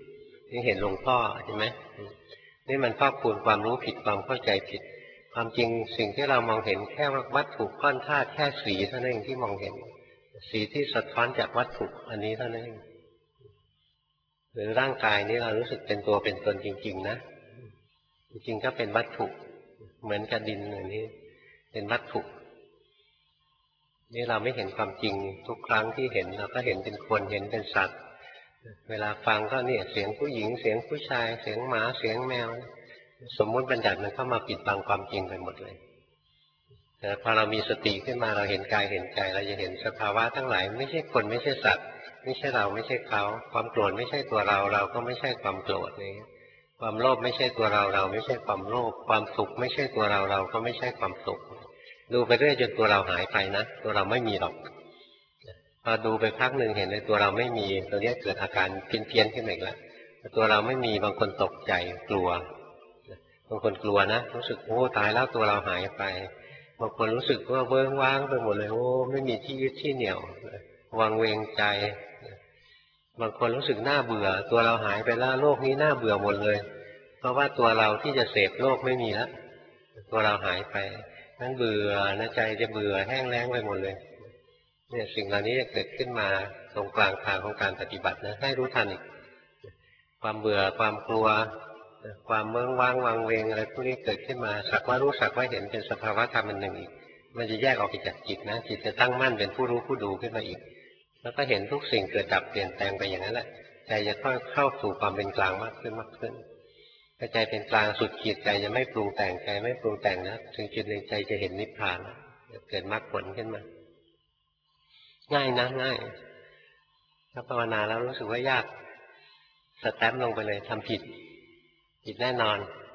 นี่เห็นหลวงพ่อใช่ไหมนี่มันพอกพูนความรู้ผิดความเข้าใจผิดความจริงสิ่งที่เรามองเห็นแค่วัตถุก้อนธาตุแค่สีเท่านั้นเองที่มองเห็นสีที่สะท้อนจากวัตถุอันนี้เท่านั้นเองหรือร่างกายนี้เรารู้สึกเป็นตัวเป็นตนจริงๆนะจริงๆก็เป็นวัตถุเหมือนกับดินอย่างนี้เป็นวัตถุนี่เราไม่เห็นความจริงทุกครั้งที่เห็นเราก็เห็นเป็นคนเห็นเป็นสัตว์เวลาฟังก็เนี่ยเสียงผู้หญิงเสียงผู้ชายเสียงหมาเสียงแมวสมมุติบัญญัติมันเข้ามาปิดบังความจริงไปหมดเลยแต่พอเรามีสติขึ้นมาเราเห็นกายเห็นใจเราจะเห็นสภาวะทั้งหลายไม่ใช่คนไม่ใช่สัตว์ไม่ใช่เราไม่ใช่เขาความโกรธไม่ใช่ตัวเราเราก็ไม่ใช่ความโกรธนี่ความโลภไม่ใช่ตัวเราเราไม่ใช่ความโลภความสุขไม่ใช่ตัวเราเราก็ไม่ใช่ความสุขดูไปเรื่อยจนตัวเราหายไปนะตัวเราไม่มีหรอกพอดูไปพักหนึ่งเห็นในตัวเราไม่มีตัวนี้เกิดอาการเพี้ยนๆขึ้นมาอีกแล้วตัวเราไม่มีบางคนตกใจกลัวบางคนกลัวนะรู้สึกโอ้ตายแล้วตัวเราหายไปบางคนรู้สึกว่าเบิ้งว้างไปหมดเลยโอ้ไม่มีที่ยึดที่เหนี่ยววางเวงใจบางคนรู้สึกน่าเบื่อตัวเราหายไปแล้วโลกนี้น่าเบื่อหมดเลยเพราะว่าตัวเราที่จะเสพโลกไม่มีแล้วตัวเราหายไปนั่นเบื่อนะใจจะเบื่อแห้งแล้งไปหมดเลยเนี่ยสิ่งเหล่านี้จะเกิดขึ้นมาตรงกลางทางของการปฏิบัตินะให้รู้ทันอีกความเบื่อความกลัวความเมื่องว่างวางเวงอะไรพวกนี้เกิดขึ้นมาสักว่ารู้สักว่าเห็นเป็นสภาวะธรรมอันหนึ่งอีกมันจะแยกออกไปจากจิตนะจิตจะตั้งมั่นเป็นผู้รู้ผู้ดูขึ้นมาอีกแล้วก็เห็นทุกสิ่งเกิดดับเปลี่ยนแปลงไปอย่างนั้นแหละใจจะค่อยเข้าสู่ความเป็นกลางมากขึ้นมากขึ้นถ้าใจเป็นกลางสุดขีดใจจะไม่ปรุงแต่งใจไม่ปรุงแต่งนะถึงจุดหนึ่งใจจะเห็นนิพพานเกิดมรรคผลขึ้นมาง่ายนะง่ายถ้าภาวนาแล้วรู้สึกว่ายากสแตมป์ลงไปเลยทำผิดผิดแน่นอน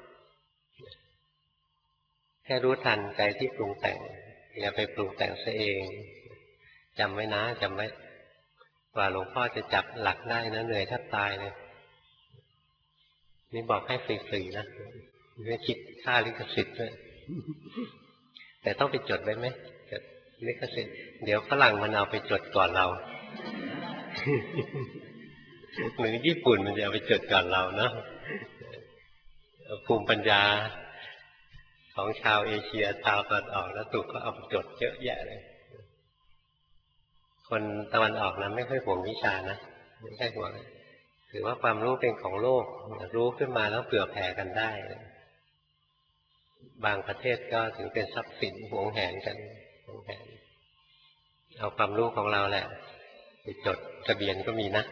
แค่รู้ทันใจที่ปรุงแต่งอย่าไปปรุงแต่งซะเองจำไว้นะจำไว้กว่าหลวงพ่อจะจับหลักได้นะเหนื่อยแทบตายเลยนี่บอกให้ฟรีๆนะไม่คิดค่าลิขสิทธิ์ด้วยแต่ต้องไปจดไว้ไหมจดลิขสิทธิ์เดี๋ยวฝรั่งมันเอาไปจดก่อนเราหรือญี่ปุ่นมันจะเอาไปจดก่อนเราเนาะภูมิปัญญาของชาวเอเชียชาวตะวันออกแล้วถูกก็เอาไปจดเยอะแยะเลยคนตะวันออกนะไม่ค่อยห่วงวิชานะไม่ใช่ห่วงถือว่าความรู้เป็นของโลกรู้ขึ้นมาแล้วเผื่อแผ่กันได้บางประเทศก็ถึงเป็นทรัพย์สินหวงแหนกันหวงแหนเอาความรู้ของเราแหละไปจดทะเบียนก็มีนะ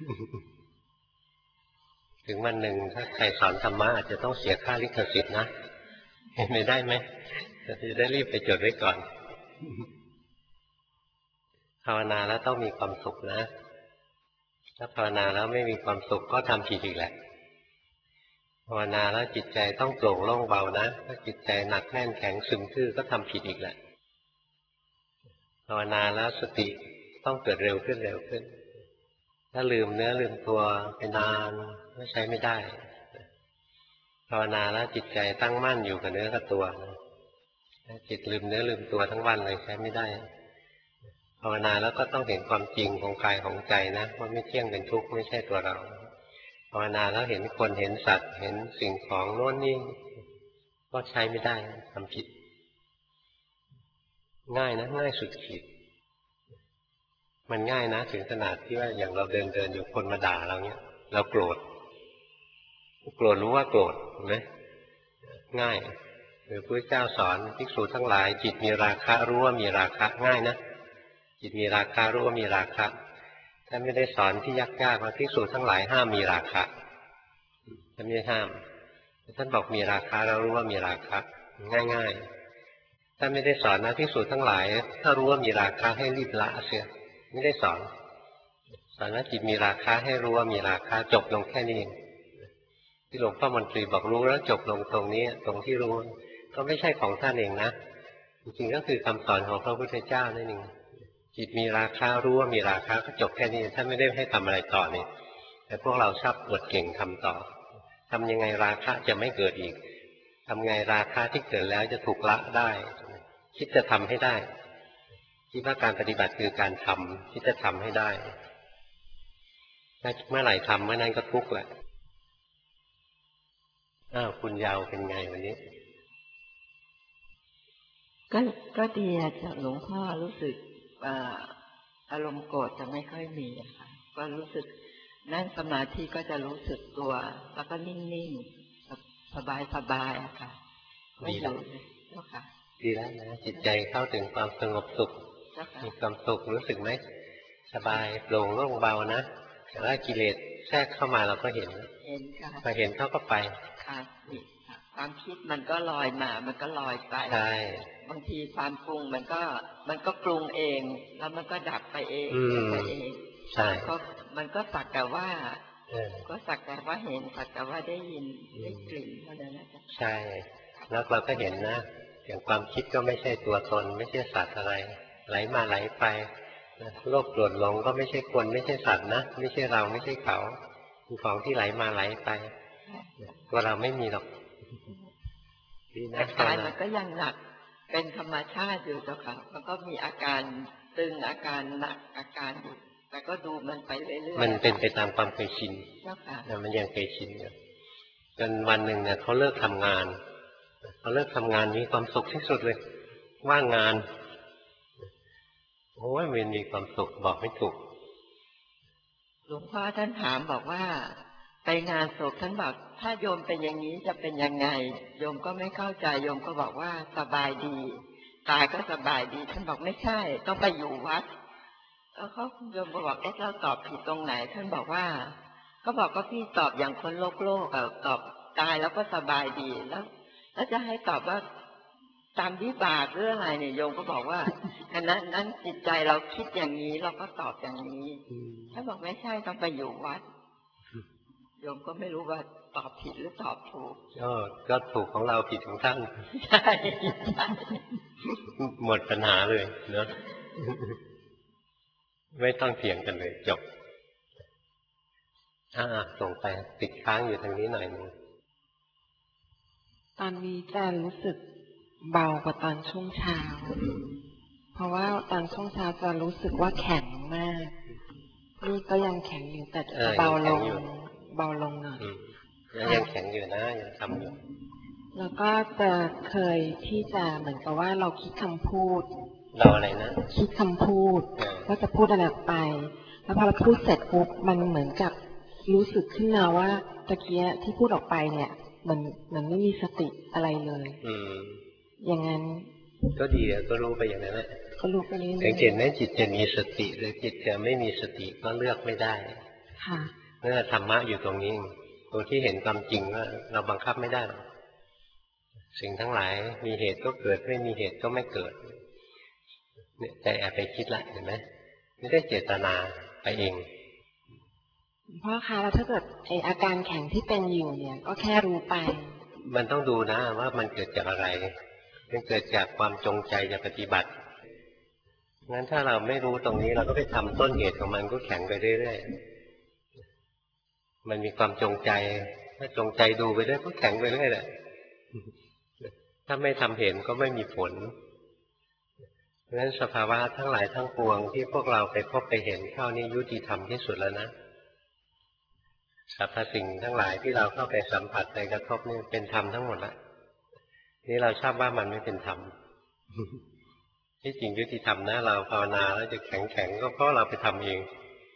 ถึงวันหนึ่งถ้าใครสอนธรรมะอาจจะต้องเสียค่าลิขสิทธิ์นะเห็นไม่ได้ไหมจะได้รีบไปจดไว้ก่อนภาวนาแล้วต้องมีความสุขนะถ้าภาวนาแล้วไม่มีความสุขก็ทำผิดอีกแหละภาวนาแล้วจิตใจต้องโปร่งโล่งเบานะถ้าจิตใจหนักแน่นแข็งซึมทื่อก็ทำผิดอีกแหละภาวนาแล้วสติต้องเกิดเร็วขึ้นเร็วขึ้นถ้าลืมเนื้อลืมตัวไปนานก็ใช้ไม่ได้ภาวนาแล้วจิตใจตั้งมั่นอยู่กับเนื้อกับตัวจิตลืมเนื้อลืมตัวทั้งวันเลยใช้ไม่ได้ภาวนาแล้วก็ต้องเห็นความจริงของกายของใจนะว่าไม่เที่ยงเป็นทุกข์ไม่ใช่ตัวเราภาวนาแล้วเห็นคนเห็นสัตว์เห็นสิ่งของโน่นนี่ก็ใช้ไม่ได้ทำผิดง่ายนะง่ายสุดขีดมันง่ายนะถึงขนาดที่ว่าอย่างเราเดินเดินอยู่คนมาด่าเราเนี้ยเราโกรธโกรธรู้ว่าโกรธเห็นไหมง่ายหรือพระเจ้าสอนภิกษุทั้งหลายจิตมีราคะรู้ว่ามีราคะง่ายนะจิตมีราคะรู้ว่ามีราคะท่านไม่ได้สอนที่ยากๆว่าภิกษุทั้งหลายห้ามมีราคะท่านไม่ห้ามท่านบอกมีราคะแล้วรู้ว่ามีราคะง่ายๆท่านไม่ได้สอนนะภิกษุทั้งหลายถ้ารู้ว่ามีราคะให้รีบละเสียไม่ได้สอนสอนว่าจิตมีราคะให้รู้ว่ามีราคะจบลงแค่นี้เองที่หลวงพ่อมนตรีบอกรู้แล้วจบลงตรงนี้ตรงที่รู้ก็ไม่ใช่ของท่านเองนะจริงๆก็คือคำสอนของพระพุทธเจ้านั่นเองจิตมีราคะรู้ว่ามีราคะก็จบแค่นี้ท่านไม่ได้ให้ทำอะไรต่อนี่แต่พวกเราชอบอวดเก่งทำต่อทำยังไงราคะจะไม่เกิดอีกทำไงราคะที่เกิดแล้วจะถูกละได้คิดจะทำให้ได้คิดว่าการปฏิบัติคือการทำคิดจะทำให้ได้ถ้าเมื่อไหร่ทำเมื่อนั้นก็ทุกข์แหละอ้าวคุณยาวเป็นไงวันนี้ก็ก็ดีอะหลวงพ่อรู้สึกอารมณ์โกรธจะไม่ค่อยมีค่ะก็รู้สึกนั่งสมาธิก็จะรู้สึกตัวแล้วก็นิ่งๆสบายๆอะค่ะดีแล้วเจ้าค่ะดีแล้วนะจิตใจเข้าถึงความสงบสุขมีความสุขรู้สึกไหมสบายโปร่งโล่งเบานะแต่ว่ากิเลสแทรกเข้ามาเราก็เห็นเห็นค่ะพอเห็นเขาก็ไปค่ะความคิดมันก็ลอยมามันก็ลอยไปใช่บางทีความปรุงมันก็มันก็ปรุงเองแล้วมันก็ดับไปเองไปเองใช่ก็มันก็สักแต่ว่าก็สักแต่ว่าเห็นสักแต่ว่าได้ยินได้กลิ่นเท่านั้นนะใช่แล้วเราก็เห็นนะอย่างความคิดก็ไม่ใช่ตัวตนไม่ใช่สัตว์อะไรไหลมาไหลไปโลภโกรธหลงก็ไม่ใช่คนไม่ใช่สัตว์นะไม่ใช่เราไม่ใช่เขาเป็นของที่ไหลมาไหลไปตัวเราไม่มีหรอกแต่กายมันก็ยังหนักเป็นธรรมชาติอยู่เจ้าค่ะมันก็มีอาการตึงอาการหนักอาการอยู่แต่ก็ดูมันไปเรื่อยๆมันเป็นไปตามความเคยชินเจ้าค่ะมันยังเคยชินอยู่จนวันหนึ่งเนี่ยเขาเลิกทำงานเขาเลิกทำงานมีความสุขที่สุดเลยว่างงานโอ้ยมันมีความสุขบอกไม่ถูกหลวงพ่อท่านถามบอกว่าไปงานศพท่านบอกถ้าโยมเป็นอย่างนี้จะเป็นยังไงโยมก็ไม่เข้าใจโยมก็บอกว่าสบายดีตายก็สบายดีท่านบอกไม่ใช่ต้องไปอยู่วัดแล้วเขาโยมบอกเอ๊ะเราตอบผิดตรงไหนท่านบอกว่าก็บอกก็พี่ตอบอย่างคนโลกโลกอะตอบตายแล้วก็สบายดีแล้วแล้วจะให้ตอบว่าตามวิบากหรืออะไรเนี่ยโยมก็บอกว่าอันนั้นนั้นจิตใจเราคิดอย่างนี้เราก็ตอบอย่างนี้ท่านบอกไม่ใช่ต้องไปอยู่วัดโยมก็ไม่รู้ว่าตอบผิดหรือตอบถูกก็ก็ถูกของเราผิดของท่านใช่หมดปัญหาเลยเนาะไม่ต้องเถียงกันเลยจบอ่าส่งไปติดค้างอยู่ทางนี้หน่อยนึงตอนนี้จะรู้สึกเบากว่าตอนช่วงเช้าเพราะว่าตอนช่วงเช้าจะรู้สึกว่าแข็งมากนี่ก็ยังแข็งอยู่แต่จะเบาลงเบาลงหน่อยยังแข็งอยู่นะยังทำอยู่แล้วก็จะเคยที่จะเหมือนกับว่าเราคิดคำพูดเราอะไรนะคิดคำพูดว่าจะพูดอะไรไปแล้วพอเราพูดเสร็จปุ๊บมันเหมือนกับรู้สึกขึ้นมาว่าตะเกียที่พูดออกไปเนี่ยมันมันไม่มีสติอะไรเลยอืมอย่างนั้นก็ดีก็รู้ไปอย่างนั้นแหละก็รู้ไปเรื่อยๆสังเกตไหมจิตจะมีสติหรือจิตจะไม่มีสติก็เลือกไม่ได้ค่ะเมื่อธรรมะอยู่ตรงนี้ตรงที่เห็นความจริงว่าเราบังคับไม่ได้หรอกสิ่งทั้งหลายมีเหตุก็เกิดไม่มีเหตุก็ไม่เกิดเนี่ยใจแอบไปคิดละเห็นไหมไม่ได้เจตนาไปเองพ่อคะแล้วถ้าเกิดไออาการแข็งที่เป็นอยู่เนี่ยก็แค่รู้ไปมันต้องดูนะว่ามันเกิดจากอะไรมันเกิดจากความจงใจจะปฏิบัติงั้นถ้าเราไม่รู้ตรงนี้เราก็ไปทำต้นเหตุของมันก็แข็งไปเรื่อยๆมันมีความจงใจถ้าจงใจดูไปเรื่อยก็แข็งไปเรื่อยแหละถ้าไม่ทำเห็นก็ไม่มีผลเพราะฉะนั้นสภาวะทั้งหลายทั้งปวงที่พวกเราไปพบไปเห็นเข้านี่ยุติธรรมที่สุดแล้วนะสรรพสิ่งทั้งหลายที่เราเข้าไปสัมผัสไปกระทบนี่เป็นธรรมทั้งหมดแล้วนี่เราทราบว่ามันไม่เป็นธรรมที่จริงยุติธรรมนะเราภาวนาแล้วจะแข็งแข็งก็เพราะเราไปทำเอง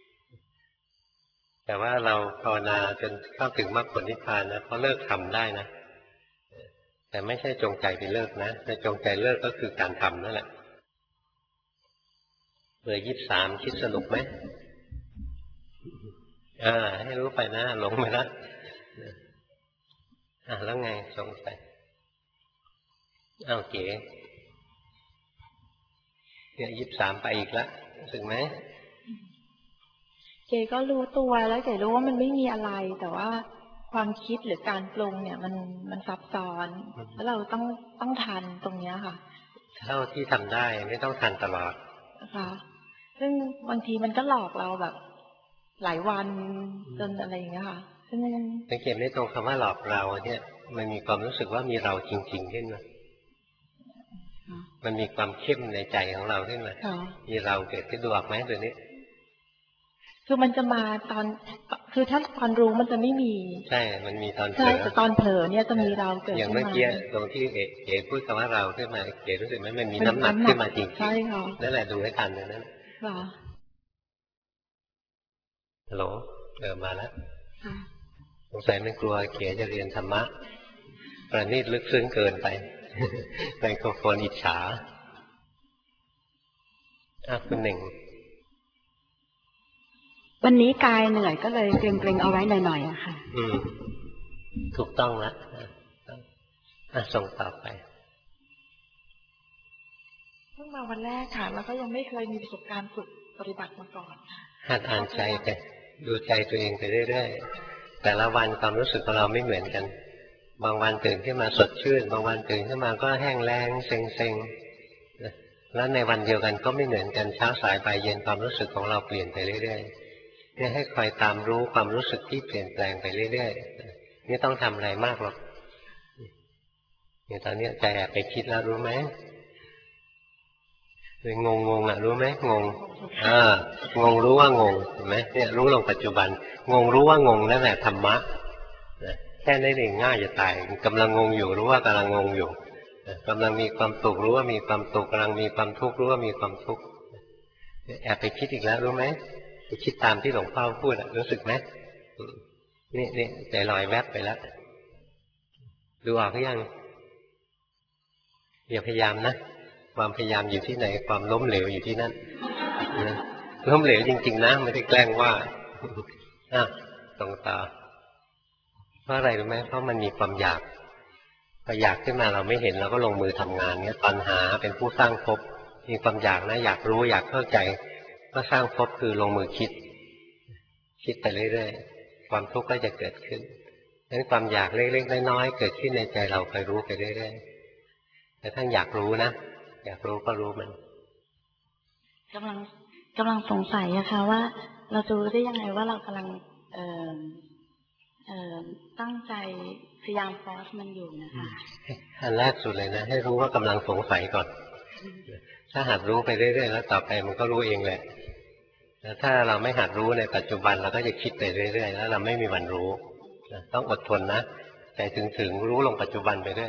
แต่ว่าเราภาวนาจนเข้าถึงมรรคผลนิพพานนะเพราะเลิกทำได้นะแต่ไม่ใช่จงใจไปเลิกนะแต่จงใจเลิกก็คือการทำนั่นแหละเบอร์ยี่สิบสามคิดสนุกไหมอ่าให้รู้ไปนะหลงไปแล้วอ่าแล้วไงสงสัยอ้าวเก๋เนี่ยยี่สิบสามไปอีกแล้วรู้สึกไหมเก๋ก็รู้ตัวแล้วเก๋รู้ว่ามันไม่มีอะไรแต่ว่าความคิดหรือการปรุงเนี่ยมันมันซับซ้อนแล้วเราต้องต้องทันตรงเนี้ยค่ะเท่าที่ทำได้ไม่ต้องทันตลอดค่ะซึ่งบางทีมันก็หลอกเราแบบหลายวันจนอะไรอย่างเงี้ยค่ะซึ่งสังเกตได้ตรงคำว่าหลอกเราเนี่ยมันมีความรู้สึกว่ามีเราจริงๆขึ้นมามันมีความเข้มในใจของเราขึ้นมามีเราเกิดขึ้นดูออกไหมตัวนี้คือมันจะมาตอนคือถ้าตอนรู้มันจะไม่มีใช่มันมีตอนเผลอใช่แต่ตอนเผลอเนี่ยจะมีเราเกิดอย่างเมื่อกี้ตรงที่เอ๋เอ๋พูดคำว่าเราขึ้นมาเอ๋รู้สึกไหมมันมีน้ำหนักขึ้นมาจริงๆใช่ค่ะนั่นแหละดูให้ทันนะนั่นค่ะฮัลโหลเออมาแล้วสงสัยมันกลัวเก๋จะเรียนธรรมะประณีตลึกซึ้งเกินไปไมโครโฟนอิจฉาอ่ะคุณหนึ่งวันนี้กายเหนื่อยก็เลยเกรงๆเอาไว้หน่อยๆอะค่ะอืมถูกต้องแล้วอ่ะส่งต่อไปเพิ่งมาวันแรกค่ะแล้วก็ยังไม่เคยมีประสบการณ์ฝึกปฏิบัติมาก่อนค่ะหัดอ่านใจไปดูใจตัวเองไปเรื่อยๆแต่ละวันความรู้สึกของเราไม่เหมือนกันบางวันตื่นขึ้นมาสดชื่นบางวันตื่นขึ้นมาก็แห้งแล้งเซ็งๆแล้วในวันเดียวกันก็ไม่เหมือนกันเช้าสายบ่ายเย็นความรู้สึกของเราเปลี่ยนไปเรื่อยๆนี่ให้คอยตามรู้ความรู้สึกที่เปลี่ยนแปลงไปเรื่อยๆไม่ต้องทำอะไรมากหรอกอย่างตอนนี้ใจแอบไปคิดแล้วรู้ไหมเลยงงงอ่ะรู้ไหมงงอ่างงรู้ว่างงเห็นไหมเนี่ยรู้ลงปัจจุบันงงรู้ว่างงนั่นแหละธรรมะแค่นั้นเองง่ายจะตายกำลังงงอยู่รู้ว่ากำลังงงอยู่กำลังมีความสุขรู้ว่ามีความสุขกำลังมีความทุกข์รู้ว่ามีความทุกข์แอบไปคิดอีกแล้วรู้ไหมไปคิดตามที่หลวงพ่อพูดรู้สึกไหมนี่นี่ใจลอยแวบไปแล้วดูออกหรือยังอย่าพยายามนะความพยายามอยู่ที่ไหนความล้มเหลวอยู่ที่นั่นล้มเหลวจริงๆนะไม่ได้แกล้งว่าอ่ะตรงต่อเพราะอะไรรู้ไหมเพราะมันมีความอยากพออยากขึ้นมาเราไม่เห็นเราก็ลงมือทำงานเนี้ยตัณหาเป็นผู้สร้างภพมีความอยากนะอยากรู้อยากเข้าใจก็สร้างภพคือลงมือคิดคิดไปเรื่อยๆความทุกข์ก็จะเกิดขึ้นดังนั้นความอยากเล็กๆน้อยๆเกิดขึ้นในใจเราคอยรู้ไปเรื่อยๆแต่ถ้าอยากรู้นะอยากรู้ก็รู้มันกำลังกำลังสงสัยอะค่ะว่าเราจะรู้ได้ยังไงว่าเรากำลังเอ่อเอ่อตั้งใจพยายามฟอสมันอยู่นะคะอันแรกสุดเลยนะให้รู้ว่ากำลังสงสัยก่อนถ้าหัดรู้ไปเรื่อยๆแล้วต่อไปมันก็รู้เองแหละถ้าเราไม่หัดรู้ในปัจจุบันเราก็จะคิดไปเรื่อยๆแล้วเราไม่มีวันรู้ต้องอดทนนะใจถึงๆรู้ลงปัจจุบันไปเรื่อย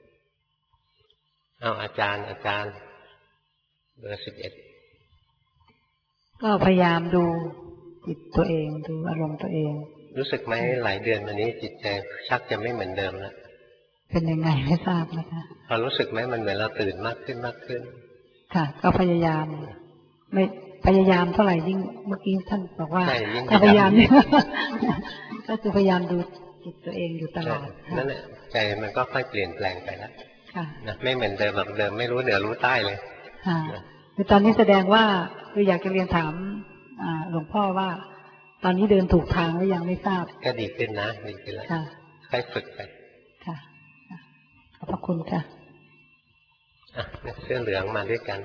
เอาอาจารย์อาจารย์เบอร์สิบเอ็ดก็พยายามดูจิตตัวเองดูอารมณ์ตัวเองรู้สึกไหมหลายเดือนมานี้จิตใจชักจะไม่เหมือนเดิมแล้วเป็นยังไงไม่ทราบนะคะพอรู้สึกไหมมันเหมือนเราตื่นมากขึ้นมากขึ้นค่ะก็พยายามไม่พยายามเท่าไหร่ยิ่งเมื่อกี้ท่านบอกว่าถ้าพยายามก็คือพยายามดูจิตตัวเองอยู่ตลอดนั่นแหละใจมันก็ค่อยเปลี่ยนแปลงไปแล้วนะไม่เหมือนเดิมแบบเดิมไม่รู้เหนือรู้ใต้เลยค่ะคือตอนนี้แสดงว่าคืออยากจะเรียนถามหลวงพ่อว่าตอนนี้เดินถูกทางหรือยังไม่ทราบก็ดีขึ้นนะดีขึ้นแล้วค่อยฝึกไปค่ะขอบพระคุณค่ะอ่ะเสื้อเหลืองมาด้วยกัน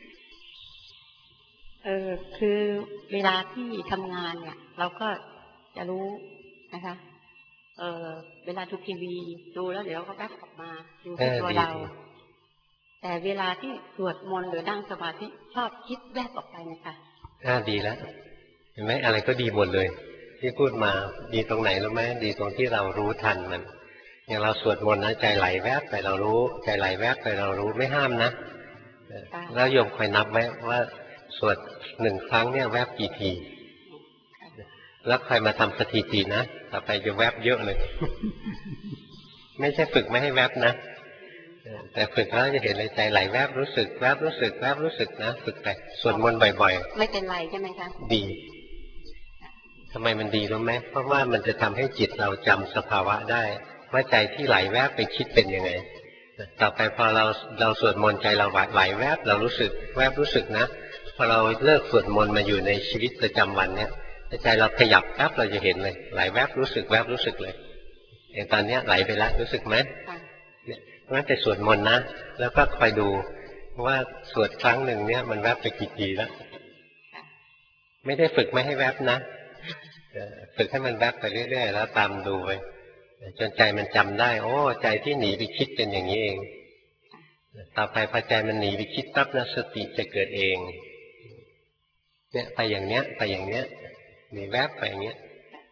เออคือเวลาที่ทำงานเนี่ยเราก็จะรู้นะคะเออเวลาดูทีวีดูแล้วเดี๋ยวเราก็แวบออกมาดูที่ตัวเราแต่เวลาที่สวดมนต์หรือนั่งสมาธิชอบคิดแวบออกไปนะคะอ่าดีแล้วเห็นไหมอะไรก็ดีหมดเลยที่พูดมาดีตรงไหนรู้ไหมดีตรงที่เรารู้ทันมันอย่างเราสวดมนต์นะใจไหลแวบไปเรารู้ใจไหลแวบไปเรารู้ไม่ห้ามนะแล้วโยมคอยนับไว้ว่าสวดหนึ่งครั้งเนี่ยแวบกี่ทีแล้วใครมาทำสถิตินะต่อไปจะแวบเยอะเลยไม่ใช่ฝึกไม่ให้แวบนะแต่ฝึกแล้วจะเห็นเลยใจไหลแวบรู้สึกแวบรู้สึกแวบรู้สึกนะฝึกไปสวดมนต์บ่อยๆไม่เป็นไรใช่ไหมคะดีทำไมมันดีรู้ไหมเพราะว่ามันจะทำให้จิตเราจำสภาวะได้ว่าใจที่ไหลแวบไปคิดเป็นยังไงต่อไปพอเราเราสวดมนต์ใจเราไหลแวบเรารู้สึกแวบรู้สึกนะพอเราเลิกสวดมนต์มาอยู่ในชีวิตประจำวันเนี้ยใจเราขยับแวบเราจะเห็นเลยไหลแวบรู้สึกแวบรู้สึกเลยอย่างตอนนี้ไหลไปแล้วรู้สึกไหมเพราะฉะนั้นไปสวดมนต์นะแล้วก็คอยดูว่าสวดครั้งหนึ่งเนี่ยมันแวบไปกี่ทีแล้วไม่ได้ฝึกไม่ให้แวบนะฝึกให้มันแวบไปเรื่อยๆแล้วตามดูไปจนใจมันจำได้โอ้ใจที่หนีไปคิดเป็นอย่างนี้เองต่อไปพอใจมันหนีไปคิดปั๊บนะสติจะเกิดเองเนี่ยไปอย่างเนี้ยไปอย่างเนี้ยหนีแวบไปอย่างเงี้ย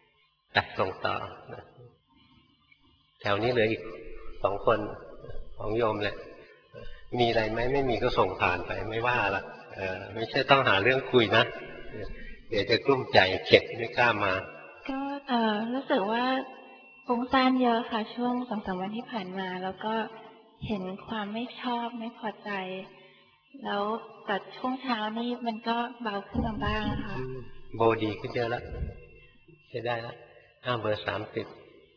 ตัดส่งต่อแถวนี้เหลืออีกสองคนของโยมแหละมีอะไรไหมไม่มีก็ส่งผ่านไปไม่ว่าละเออไม่ใช่ต้องหาเรื่องคุยนะเดี๋ยวจะกลุ้มใจเข็ดไม่กล้ามาก็เออรู้สึกว่าฟุ้งซ่านเยอะค่ะช่วงสองสามวันที่ผ่านมาแล้วก็เห็นความไม่ชอบไม่พอใจแล้วแต่ช่วงเช้านี่มันก็เบาขึ้นมาบ้างค่ะโบดีขึ้นเยอะแล้วใช้ได้แล้วห้าเบอร์สามสิบ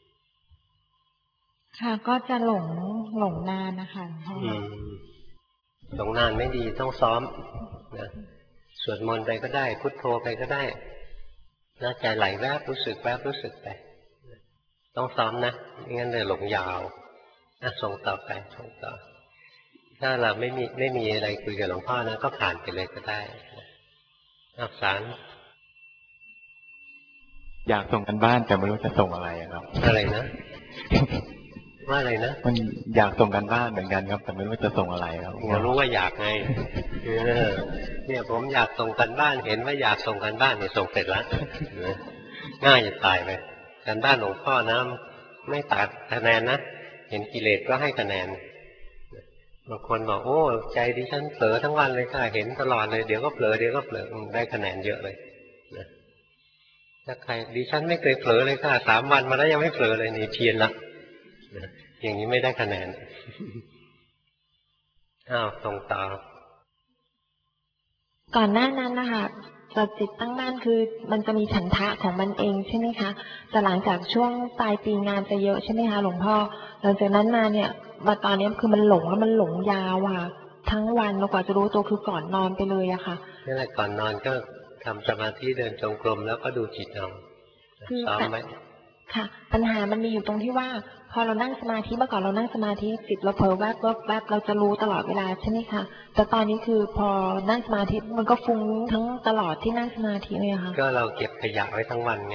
ค่ะก็จะหลงหลงนานนะคะหลงนานไม่ดีต้องซ้อมนะสวดมนต์ไปก็ได้พุทโธไปก็ได้น่าใจไหลแวบรู้สึกแวบรู้สึกไปต้องซ้อมนะไม่งั้นเลยหลงยาวนะส่งต่อไปส่งต่อถ้าเราไม่มีไม่มีอะไรคุยกับหลวงพ่อนะก็ผ่านไปเลยก็ได้อักษรอยากส่งกันบ้านแต่ไม่รู้จะส่งอะไรครับอะไรนะว่าอะไรนะมันอยากส่งกันบ้านเหมือนกันครับแต่ไม่รู้จะส่งอะไรครับเรารู้ว่าอยากไงเนี่ยผมอยากส่งกันบ้านเห็นว่าอยากส่งกันบ้านเนี่ยส่งเสร็จแล้วง่ายจะตายไปกันบ้านหลวงพ่อนะไม่ตัดคะแนนนะเห็นกิเลสก็ให้คะแนนบางคนบอกโอ้ใจดิฉันเผลอทั้งวันเลยค่ะเห็นตลอดเลยเดี๋ยวก็เผลอเดี๋ยวก็เผลอได้คะแนนเยอะเลยนะถ้าใครดิฉันไม่เคยเผลอเลยค่ะสามวันมาแล้วยังไม่เผลอเลยนี่เพี้ยนละอย่างนี้ไม่ได้คะแนนอ้าวตรงต่อก่อนหน้านั้นนะคะจะจิตตั้งมั่นคือมันจะมีฉันทะของมันเองใช่ไหมคะแต่หลังจากช่วงปลายปีงานจะเยอะใช่ไหมคะหลวงพ่อหลังจากนั้นมาเนี่ยมาตอนนี้คือมันหลงแล้วมันหลงยาวอ่ะทั้งวันแล้วกว่าจะรู้ตัวคือก่อนนอนไปเลยอะค่ะนี่แหละก่อนนอนก็ทำสมาธิเดินจงกรมแล้วก็ดูจิตเอาซ้อมไหมค่ะปัญหามันมีอยู่ตรงที่ว่าพอเรานั่งสมาธิเมื่อก่อนเรานั่งสมาธิจิตเราเผลอแวบแวบแวบเราจะรู้ตลอดเวลาใช่ไหมคะแต่ตอนนี้คือพอนั่งสมาธิมันก็ฟุ้งทั้งตลอดที่นั่งสมาธิเลยค่ะก็เราเก็บขยะไว้ทั้งวันไง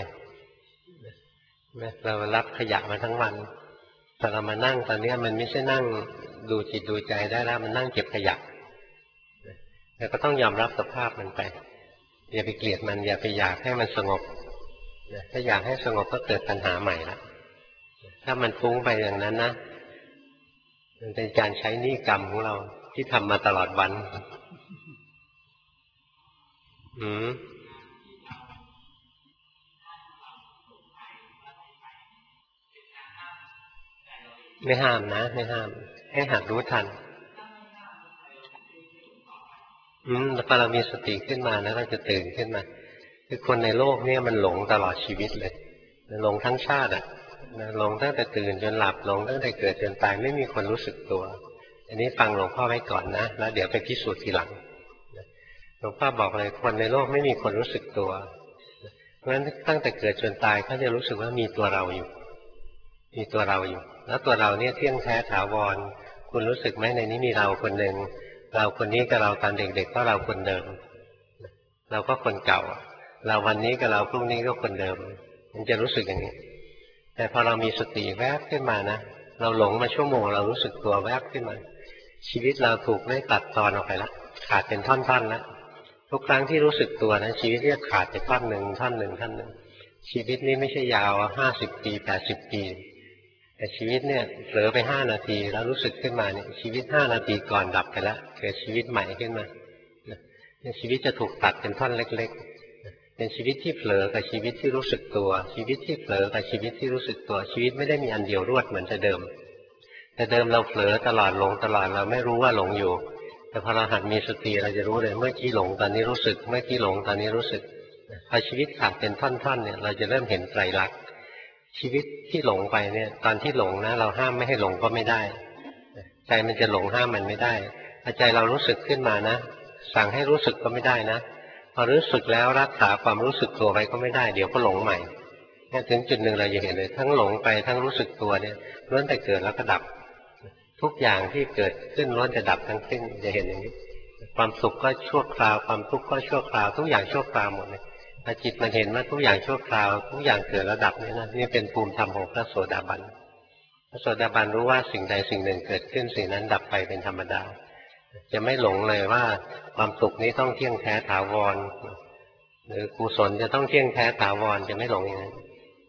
เรารับขยะมาทั้งวันแต่เรามานั่งตอนนี้มันไม่ใช่นั่งดูจิตดูใจได้แล้วมันนั่งเก็บขยะแล้วก็ต้องยอมรับสภาพมันไปอย่าไปเกลียดมันอย่าไปอยากให้มันสงบถ้าอยากให้สงบก็เกิดปัญหาใหม่ละถ้ามันฟุ้งไปอย่างนั้นนะมันเป็นการใช้หนี้กรรมของเราที่ทำมาตลอดวันอืมไม่ห้ามนะไม่ห้ามให้หัดรู้ทันอืมพอเรามีสติขึ้นมานะเราจะตื่นขึ้นมาคือคนในโลกเนี่ยมันหลงตลอดชีวิตเลยหลงทั้งชาติอ่ะหลงตั้งแต่ตื่นจนหลับหลงตั้งแต่เกิดจนตายไม่มีคนรู้สึกตัวอันนี้ฟังหลวงพ่อไว้ก่อนนะแล้วเดี๋ยวไปพิสูจน์ทีหลังหลวงพ่อบอกเลยคนในโลกไม่มีคนรู้สึกตัวเพราะฉะนั้นตั้งแต่เกิดจนตายเขาจะรู้สึกว่ามีตัวเราอยู่มีตัวเราอยู่แล้วตัวเราเนี่ยเที่ยงแท้ถาวรคุณรู้สึกไหมในนี้มีเราคนหนึ่งเราคนนี้กับเราตอนเด็กๆก็เราคนเดิมเราก็คนเก่าเราวันนี้กับเราพรุ่งนี้ก็คนเดิมมันจะรู้สึกอย่างนี้แต่พอเรามีสติแวบขึ้นมานะเราหลงมาชั่วโมงเรารู้สึกตัวแวบขึ้นมาชีวิตเราถูกได้ตัดตอนออกไปแล้วขาดเป็นท่อนๆแล้วทุกครั้งที่รู้สึกตัวนะชีวิตเรียกขาดไปท่อนหนึ่งท่อนหนึ่งท่อนหนึ่งชีวิตนี้ไม่ใช่ยาวห้าสิบปีแปดสิบปีแต่ชีวิตเนี่ยเผลอไปห้านาทีแล้วรู้สึกขึ้นมาเนี่ยชีวิตห้านาทีก่อนดับไปแล้วเกิดชีวิตใหม่ขึ้นมาชีวิตจะถูกตัดเป็นท่อนเล็กๆเป็นชีวิตที่เผลอกับชีวิตที่รู้สึกตัวชีวิตที่เผลอกับชีวิตที่รู้สึกตัวชีวิตไม่ได้มีอันเดียวรวดเหมือนแต่เดิมแต่เดิมเราเผลอตลอดหลงตลอดเราไม่รู้ว่าหลงอยู่แต่พอเราหัดมีสติเราจะรู้เลยเมื่อกี้หลงตอนนี้รู้สึกเมื่อกี้หลงตอนนี้รู้สึกพอชีวิตขาดเป็นท่อนๆเนี่ยเราจะเริ่มเห็นไตรลักษณ์ชีวิตที่หลงไปเนี่ยตอนที่หลงนะเราห้ามไม่ให้หลงก็ไม่ได้ใจมันจะหลงห้ามมันไม่ได้ถ้าใจเรารู้สึกขึ้นมานะสั่งให้รู้สึกก็ไม่ได้นะพอรู้สึกแล้วรักษาความรู้สึกตัวไว้ก็ไม่ได้เดี๋ยวก็หลงใหม่ถึงจุดหนึ่งเราจะเห็นเลยทั้งหลงไปทั้งรู้สึกตัวเนี่ยล้วนแต่เกิดแล้วก็ดับทุกอย่างที่เกิดขึ้นล้วนจะดับทั้งสิ้นจะเห็นอย่างนี้ความสุขก็ชั่วคราวความทุกข์ก็ชั่วคราวทุกอย่างชั่วคราวหมดเลยพอจิตมันเห็นว่าทุกอย่างชั่วคราวทุกอย่างเกิดแล้วดับนี่นะนี่เป็นภูมิธรรมของพระโสดาบันพระโสดาบันรู้ว่าสิ่งใดสิ่งหนึ่งเกิดขึ้นสิ่งนั้นดับไปเป็นธรรมดาจะไม่หลงเลยว่าความสุขนี้ต้องเที่ยงแท้ถาวรหรือกุศลจะต้องเที่ยงแท้ถาวรจะไม่หลงอย่างนั้น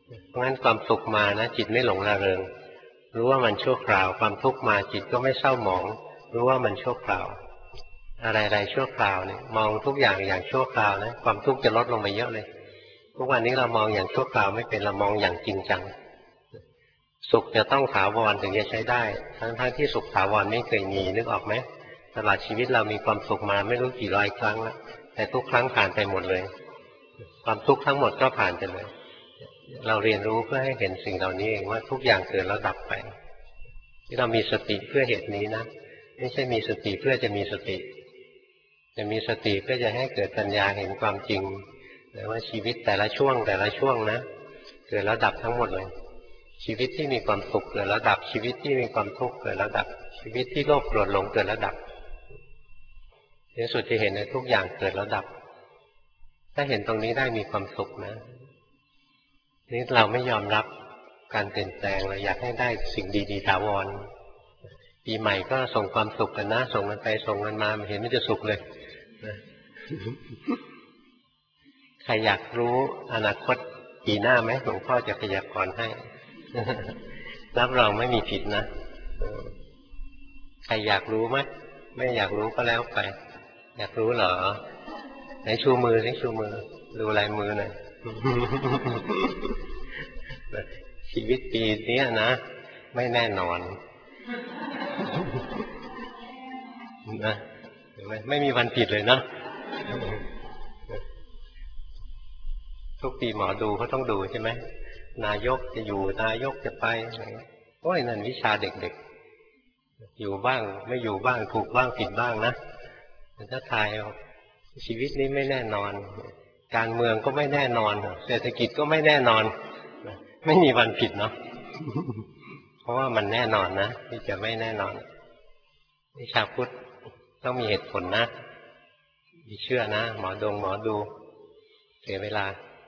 เพราะงั้นความสุขมานะจิตไม่หลงระเริงรู้ว่ามันชั่วคราวความทุกข์มาจิตก็ไม่เศร้าหมองรู้ว่ามันชั่วคราวอะไรๆชั่วคราวเนี่ยมองทุกอย่างอย่างชั่วคราวนะความทุกข์จะลดลงไปเยอะเลยทุกวันนี้เรามองอย่างชั่วคราวไม่เป็นเรามองอย่างจริงจังสุขจะต้องถาวรถึงจะใช้ได้ทั้งๆที่สุขถาวรไม่เคยมีนึกออกไหมตลอดชีวิตเรามีความสุขมาไม่รู้กี่ร้อยครั้งแล้วแต่ทุกครั้งผ่านไปหมดเลยความทุกข์ทั้งหมดก็ผ่านไปเลยเราเรียนรู้เพื่อให้เห็นสิ่งเหล่านี้เองว่าทุกอย่างเกิดแล้วดับไปที่เรามีสติเพื่อเหตุนี้นะไม่ใช่มีสติเพื่อจะมีสติจะมีสติเพื่อจะให้เกิดปัญญาเห็นความจริงว่าชีวิตแต่ละช่วงแต่ละช่วงนะเกิดแล้วดับทั้งหมดเลยชีวิตที่มีความสุขเกิดแล้วดับชีวิตที่มีความทุกข์เกิดแล้วดับชีวิตที่โลภโกรธหลงเกิดแล้วดับในสุดจะเห็นในทุกอย่างเกิดแล้วดับถ้าเห็นตรงนี้ได้มีความสุขนะนี่เราไม่ยอมรับการเปลี่ยนแปลงเราอยากให้ได้สิ่งดีๆถาวรปีใหม่ก็ส่งความสุขกันนะส่งกันไปส่งกันมาเห็นไม่จะสุขเลยนะใครอยากรู้อนาคตปีหน้าไหมหลวงพ่อจะพยากรณ์ให้รับรองไม่มีผิดนะใครอยากรู้ไหมไม่อยากรู้ก็แล้วไปอยากรู้เหรอไหนชูมือสิชูมือดูลายมือหน่อยชีวิตปีนี้นะไม่แน่นอนนะเห็นไหมไม่มีวันผิดเลยนะทุกปีหมอดูเขาต้องดูใช่ไหมนายกจะอยู่นายกจะไปโอ้ยนั่นวิชาเด็กๆอยู่บ้างไม่อยู่บ้างถูกบ้างผิดบ้างนะถ้าทายชีวิตนี้ไม่แน่นอนการเมืองก็ไม่แน่นอนเศรษฐกิจก็ไม่แน่นอนไม่มีวันผิดเนาะเพราะว่ามันแน่นอนนะที่จะไม่แน่นอนวิชาพุทธต้องมีเหตุผลนะมีเชื่อนะหมอดงหมอดูเสียเวลา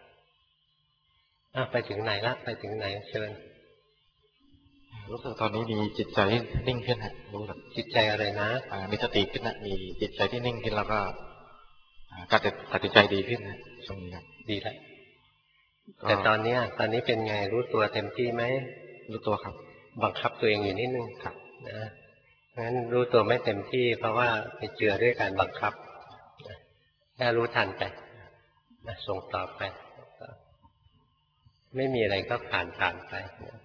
ไปถึงไหนละไปถึงไหนเชิญรู้สึกตอนนี้มีจิตใจนิ่งขึ้นฮะรู้สึกจิตใจอะไรนะมีสติขึ้นนะมีจิตใจที่นิ่งขึ้นแล้วก็การตัดสินใจดีขึ้นนะตรงนี้ครับดีแล้วแต่ตอนนี้ตอนนี้เป็นไงรู้ตัวเต็มที่ไหมรู้ตัวครับบังคับตัวเองอยู่นิดนึงครับนะงั้นรู้ตัวไม่เต็มที่เพราะว่าไปเจือด้วยการบังคับแค่รู้ทันไปนะส่งต่อไปไม่มีอะไรก็ผ่านผ่านไป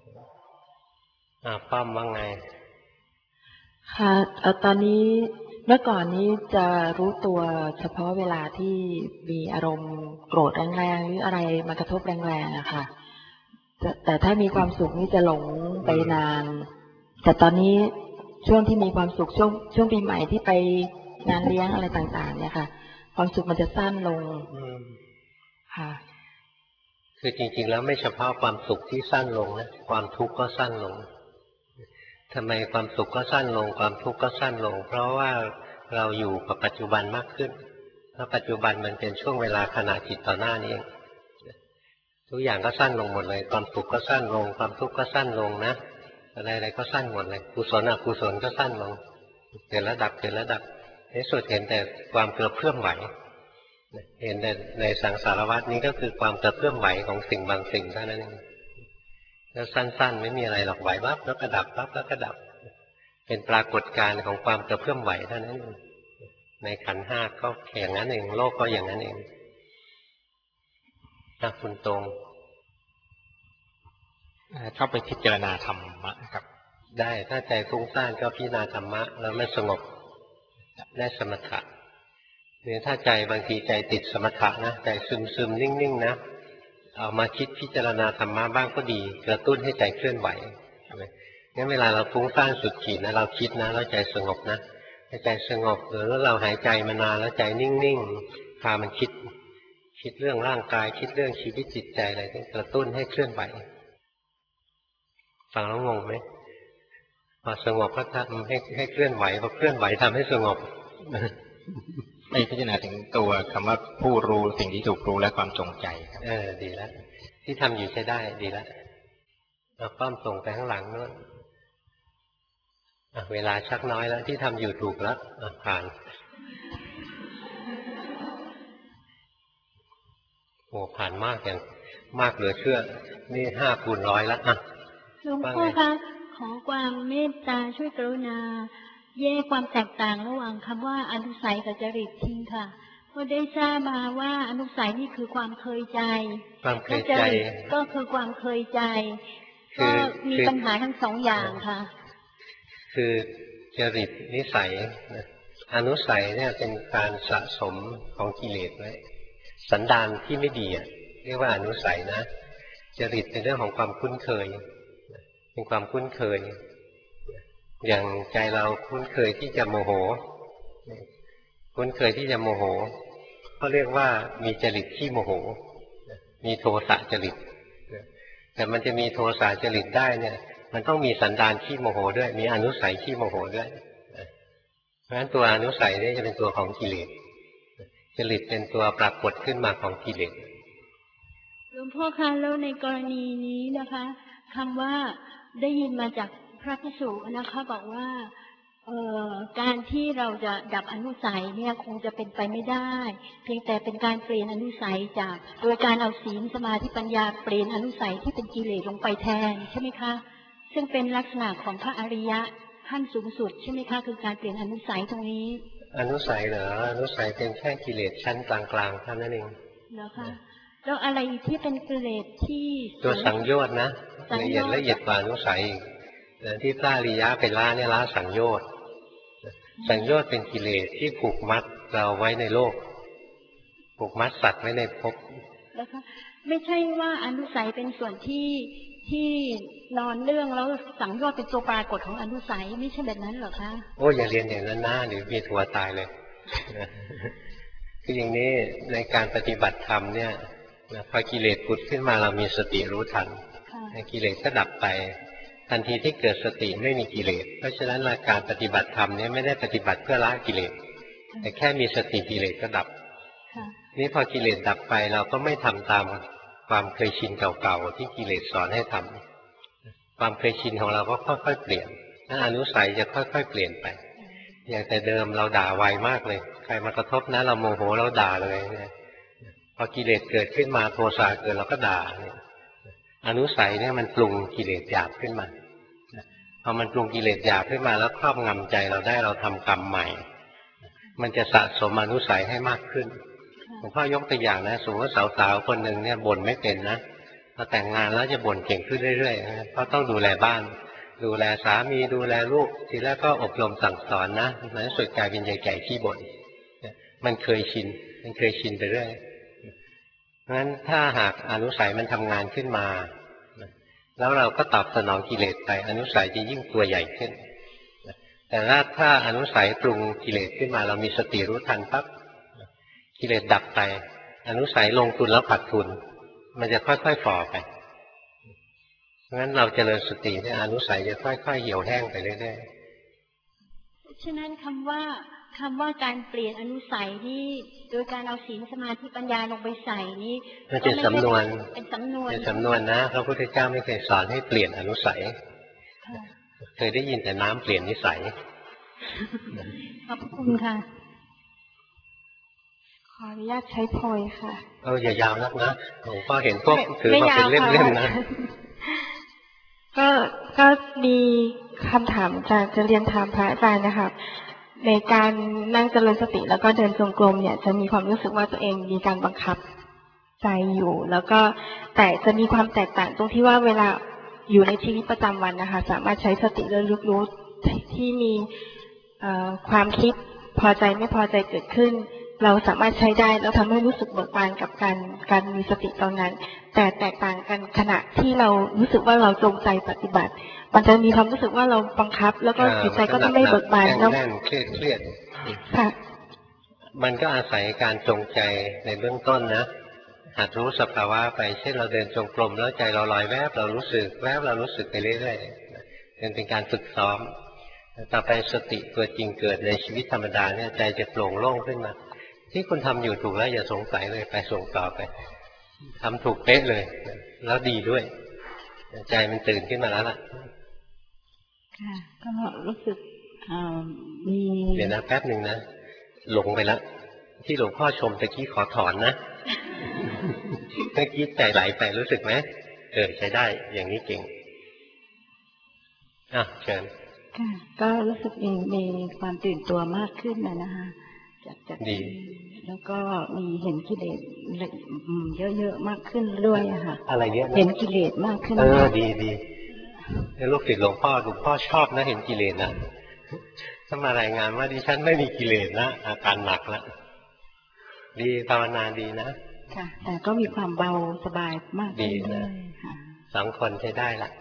ป้อมว่าไงค่ะตอนนี้เมื่อก่อนนี้จะรู้ตัวเฉพาะเวลาที่มีอารมณ์โกรธแรงๆหรืออะไรมากระทบแรงๆอะค่ะแต่ถ้ามีความสุขนี่จะหลงไปนานแต่ตอนนี้ช่วงที่มีความสุขช่วงช่วงปีใหม่ที่ไปงานเลี้ยงอะไรต่างๆเนี่ยค่ะความสุขมันจะสั้นลงค่ะคือจริงๆแล้วไม่เฉพาะความสุขที่สั้นลงนะความทุกข์ก็สั้นลงทำไมความสุขก็สั้นลงความทุกข์ก็สั้นลงเพราะว่าเราอยู่กับปัจจุบันมากขึ้นเพราะปัจจุบันมันเป็นช่วงเวลาขณะจิตต่อหน้านี้เองทุกอย่างก็สั้นลงหมดเลยความสุขก็สั้นลงความทุกข์ก็สั้นลงนะอะไรๆก็สั้นหมดเลยกุศลอกุศลก็สั้นลงเกิดแล้วดับเกิดแล้วดับในสุดเห็นแต่ความกระเพื่อมไหวเห็นในในสังสารวัฏนี้ก็คือความกระเพื่อมไหวของสิ่งบางสิ่งเท่านั้นเองแล้วสั้นๆไม่มีอะไรหรอกไหวปั๊บแล้วก็ดับปั๊บแล้วก็ดับเป็นปรากฏการณ์ของความกระเพื่อมไหวเท่านั้นเองในขันธ์ห้าก็อย่างนั้นเองโลกก็อย่างนั้นเองถ้าคุณตรงเข้าไปพิจารณาธรรมะครับได้ถ้าใจฟุ้งซ่านก็พิจารณาธรรมะแล้วไม่สงบได้สมถะเนี่ยถ้าใจบางทีใจติดสมถะนะใจซึมซึมนิ่งๆนะเอามาคิดพิจารณาธรรมะบ้างก็ดีกระตุ้นให้ใจเคลื่อนไหวใช่ไหมงั้นเวลาเราฟุ้งซ่านสุดขีดนะเราคิดนะแล้วใจสงบนะใจสงบหรือเราหายใจมานานแล้วใจนิ่งๆพามันคิดคิดเรื่องร่างกายคิดเรื่องชีวิตจิตใจอะไรกระตุ้นให้เคลื่อนไหวฟังแล้วงงไหมพอสงบก็ทำให้ให้เคลื่อนไหวพอเคลื่อนไหวทำให้สงบไม่พิจารณาถึงตัวคำว่าผู้รู้สิ่งที่ถูกรู้และความจงใจครับเออดีแล้วที่ทำอยู่ใช้ได้ดีแล้วเราป้อมส่งไปข้างหลังนู้นเวลาชักน้อยแล้วที่ทำอยู่ถูกแล้วผ่านโอ้ผ่านมากอย่างมากเหลือเชื่อนี่ห้าคูณร้อยแล้วอ่ะหลวงพ่อคะขอความเมตตาช่วยกรุณาแยกความแตกต่างระหว่างคำว่าอนุสัยกับจริตทิ้งค่ะเพราะได้ทราบมาว่าอนุสัยนี่คือความเคยใจความเคยใจก็คือความเคยใจก็มีปัญหาทั้งสองอย่างค่ะคือจริตนิสัยอนุสัยเนี่ยเป็นการสะสมของกิเลสไว้สันดานที่ไม่ดีเรียกว่าอนุสัยนะจริตเป็นเรื่องของความคุ้นเคยเป็นความคุ้นเคยอย่างใจเราคุ้นเคยที่จะโมโหคุ้นเคยที่จะโมโหเขาเรียกว่ามีจริตที่โมโหมีโทสะจริตแต่มันจะมีโทสะจริตได้เนี่ยมันต้องมีสันดานที่โมโหด้วยมีอนุสัยที่โมโหด้วยเพราะฉะนั้นตัวอนุสัยเนี่ยจะเป็นตัวของกิเลสจริตเป็นตัวปรากฏขึ้นมาของกิเลสหลวงพ่อคะแล้วในกรณีนี้นะคะคำว่าได้ยินมาจากพระภิกษุนะคะบอกว่าเอ่อการที่เราจะดับอนุสัยเนี่ยคงจะเป็นไปไม่ได้เพียงแต่เป็นการเปลี่ยนอนุสัยจากโดยการเอาศีลสมาธิปัญญาเปลี่ยนอนุสัยที่เป็นกิเลสลงไปแทนใช่ไหมคะซึ่งเป็นลักษณะของพระอริยะขั้นสูงสุดใช่ไหมคะคือการเปลี่ยนอนุสัยตรงนี้อนุสัยเหรออนุสัยเป็นแค่กิเลสชั้นกลางๆเท่านั้นเองแล้วค่ะแล้วอะไรที่เป็นกิเลสที่ตัวสังโยชน์นะละเอียดละเอียดกว่าอนุสัยที่พระอริยะเป็นละเนี่ยละสังโยชน์สังโยชน์เป็นกิเลสที่ผูกมัดเราไว้ในโลกผูกมัดสัตว์ไว้ในภพแล้วคะไม่ใช่ว่าอนุสัยเป็นส่วนที่ที่นอนเรื่องแล้วสังโยชน์เป็นตัวปรากฏของอนุสัยไม่ใช่แบบนั้นหรอคะโอ้อย่าเรียนอย่างนั้นนะเดี๋ยวมีหัวตายเลยคืออย่างนี้ในการปฏิบัติธรรมเนี่ยพอกิเลสผุดขึ้นมาเรามีสติรู้ทันกิเลสก็ดับไปทันทีที่เกิดสติไม่มีกิเลสเพราะฉะนั้นการปฏิบัติธรรมเนี่ยไม่ได้ปฏิบัติเพื่อละกิเลสแต่แค่มีสติกิเลสก็ดับนี่พอกิเลสดับไปเราก็ไม่ทำตามความเคยชินเก่าๆที่กิเลสสอนให้ทำความเคยชินของเราก็ค่อยๆเปลี่ยนนั้นอนุสัยจะค่อยๆเปลี่ยนไปอย่างแต่เดิมเราด่าไวมากเลยใครมากระทบนะเราโมโหเราด่าเลยพอกิเลสเกิดขึ้นมาโทสะเกิดเราก็ด่าอนุสัยเนี่ยมันปรุงกิเลสหยาบขึ้นมาพอมันปรุงกิเลสหยาบขึ้นมาแล้วครอบงำใจเราได้เราทำกรรมใหม่มันจะสะสมอนุสัยให้มากขึ้นหลวงพ่อยกตัวอย่างนะสมมติว่าสาวๆคนหนึ่งเนี่ยบ่นไม่เป็นนะพอแต่งงานแล้วจะบ่นเก่งขึ้นเรื่อยๆเพราะต้องดูแลบ้านดูแลสามีดูแลลูกทีแรกก็อบรมสั่งสอนนะในที่สุดกลายเป็นยายแก่ขี้บ่นมันเคยชินมันเคยชินไปเรื่อยเพราะฉะนั้นถ้าหากอนุสัยมันทำงานขึ้นมาแล้วเราก็ตอบสนองกิเลสไปอนุสัยจะยิ่งตัวใหญ่ขึ้นแต่ถ้าอนุสัยปรุงกิเลสขึ้นมาเรามีสติรู้ทันปั๊บกิเลสดับไปอนุสัยลงทุนแล้วขาดทุนมันจะค่อยๆฝ่อไปเพราะฉะนั้นเราเจริญสติเนี่ยอนุสัยจะค่อยๆเหี่ยวแห้งไปเรื่อยๆฉะนั้นคำว่าคำว่าการเปลี่ยนอนุสัยนี่โดยการเอาศีลสมาธิปัญญาลงไปใส่นี่มันเป็นสำนวนเป็นสำนวนเป็นสำนวนนะพระพุทธเจ้าไม่เคยสอนให้เปลี่ยนอนุสัยเคยได้ยินแต่น้ำเปลี่ยนนิสัยขอบคุณค่ะขออนุญาตใช้พลอยค่ะเอออย่ายาวนักนะผมก็เห็นพวกถือมาเป็นเล่มๆนะก็ก็มีคำถามจะจะเรียนถามพระอาจารย์นะคะในการนั่งเจริญสติแล้วก็เดินจงกรมเนี่ยจะมีความรู้สึกว่าตัวเองมีการบังคับใจอยู่แล้วก็แต่จะมีความแตกต่างตรงที่ว่าเวลาอยู่ในชีวิตประจำวันนะคะสามารถใช้สติระลึกรู้ที่มีความคิดพอใจไม่พอใจเกิดขึ้นเราสามารถใช้ได้แล้วทำให้รู้สึกเบิกบานกับการการมีสติตอนนั้นแต่แตกต่างกันขณะที่เรารู้สึกว่าเราจงใจปฏิบัติมันจะมีความรู้สึกว่าเราบังคับแล้วก็จิตใจก็จะไม่เบิกบานแล้วแน่นเครียดเครียดค่ะมันก็อาศัยการจงใจในเบื้องต้นนะหัดรู้สภาวะไปเช่นเราเดินจงกรมแล้วใจเราลอยแวบเรารู้สึกแวบเรารู้สึกไปเรื่อยๆเป็นเป็นการฝึกซ้อมต่อไปสติตัวจริงเกิดในชีวิตธรรมดาเนี่ยใจจะโปร่งโล่งขึ้นมาที่คุณทำอยู่ถูกแล้วอย่าสงสัยเลยไปส่งต่อไปทำถูกเป๊ะเลยแล้วดีด้วยใจมันตื่นขึ้นมาแล้วล่ะค่ะก็รู้สึกมีเดี๋ยวนะแป๊บหนึ่งนะหลงไปแล้วที่หลวงพ่อชมตะกี้ขอถอนนะเมื่อกี้ใจไหลไปรู้สึกไหมเออใช้ได้อย่างนี้เก่งอ่ะเชิญค่ะก็รู้สึกมีมีความตื่นตัวมากขึ้นนะนะคะจากจากดีแล้วก็มีเห็นกิเลสเยอะๆมากขึ้นด้วยอะค่ะอะไรเยอะเห็นกิเลสมากขึ้นเออดีดีลูกศิษย์หลวงพ่อหลวงพ่อชอบนะเห็นกิเลสนะถ้ามารายงานว่าดิฉันไม่มีกิเลสนะอาการหนักแล้วดีภาวนาดีนะค่ะแต่ก็มีความเบาสบายมากดีนะสองคนใช้ได้ละ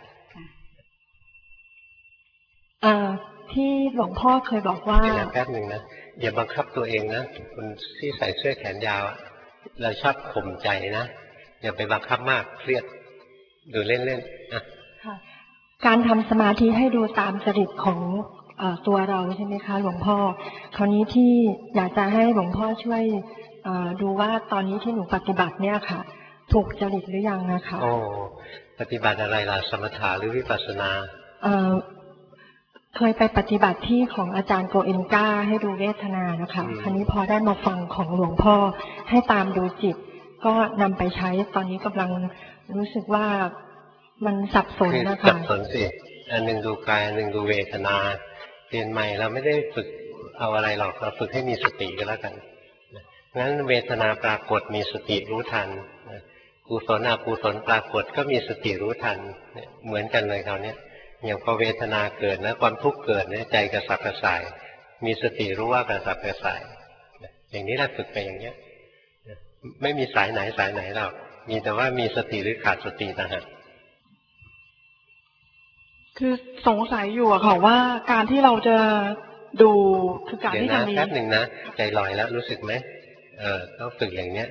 เอ่อที่หลวงพ่อเคยบอกว่าเดี๋ยวแป๊บหนึ่งนะอย่าบังคับตัวเองนะคนที่ใส่เสื้อแขนยาวเราชอบข่มใจนะอย่าไปบังคับมากเครียดดูเล่นๆนะการทำสมาธิให้ดูตามจริตของตัวเราใช่ไหมคะหลวงพ่อคราวนี้ที่อยากจะให้หลวงพ่อช่วยดูว่าตอนนี้ที่หนูปฏิบัติเนี่ยค่ะถูกจริตหรือยังนะคะโอ้ปฏิบัติอะไรล่ะสมถะหรือวิปัสสนาเคยไปปฏิบัติที่ของอาจารย์โกเอนก้าให้ดูเวทนานะคะคราวนี้พอได้มาฟังของหลวงพ่อให้ตามดูจิตก็นำไปใช้ตอนนี้กำลังรู้สึกว่ามันสับสนนะคะสับสนสิอันหนึ่งดูกายอันหนึ่งดูเวทนาเรียนใหม่เราไม่ได้ฝึกเอาอะไรหรอกเราฝึกให้มีสติก็แล้วกันงั้นเวทนาปรากฏมีสติรู้ทันกุศลอกุศลปรากฏก็มีสติรู้ทันเหมือนกันเลยคราวนี้อย่างพอเวทนาเกิดนะความทุกข์เกิดเนี่ยใจกระสับกระส่ายมีสติรู้ว่ากระสับกระส่ายอย่างนี้เราฝึกไปอย่างเนี้ยไม่มีสายไหนสายไหนหรอกมีแต่ว่ามีสติหรือขาดสตินะฮะคือสงสัยอยู่อะค่ะว่าการที่เราจะดูคือการที่ทำนี้แป๊บหนึ่งนะใจลอยแล้วรู้สึกไหมเออต้องฝึกอย่างเนี้ย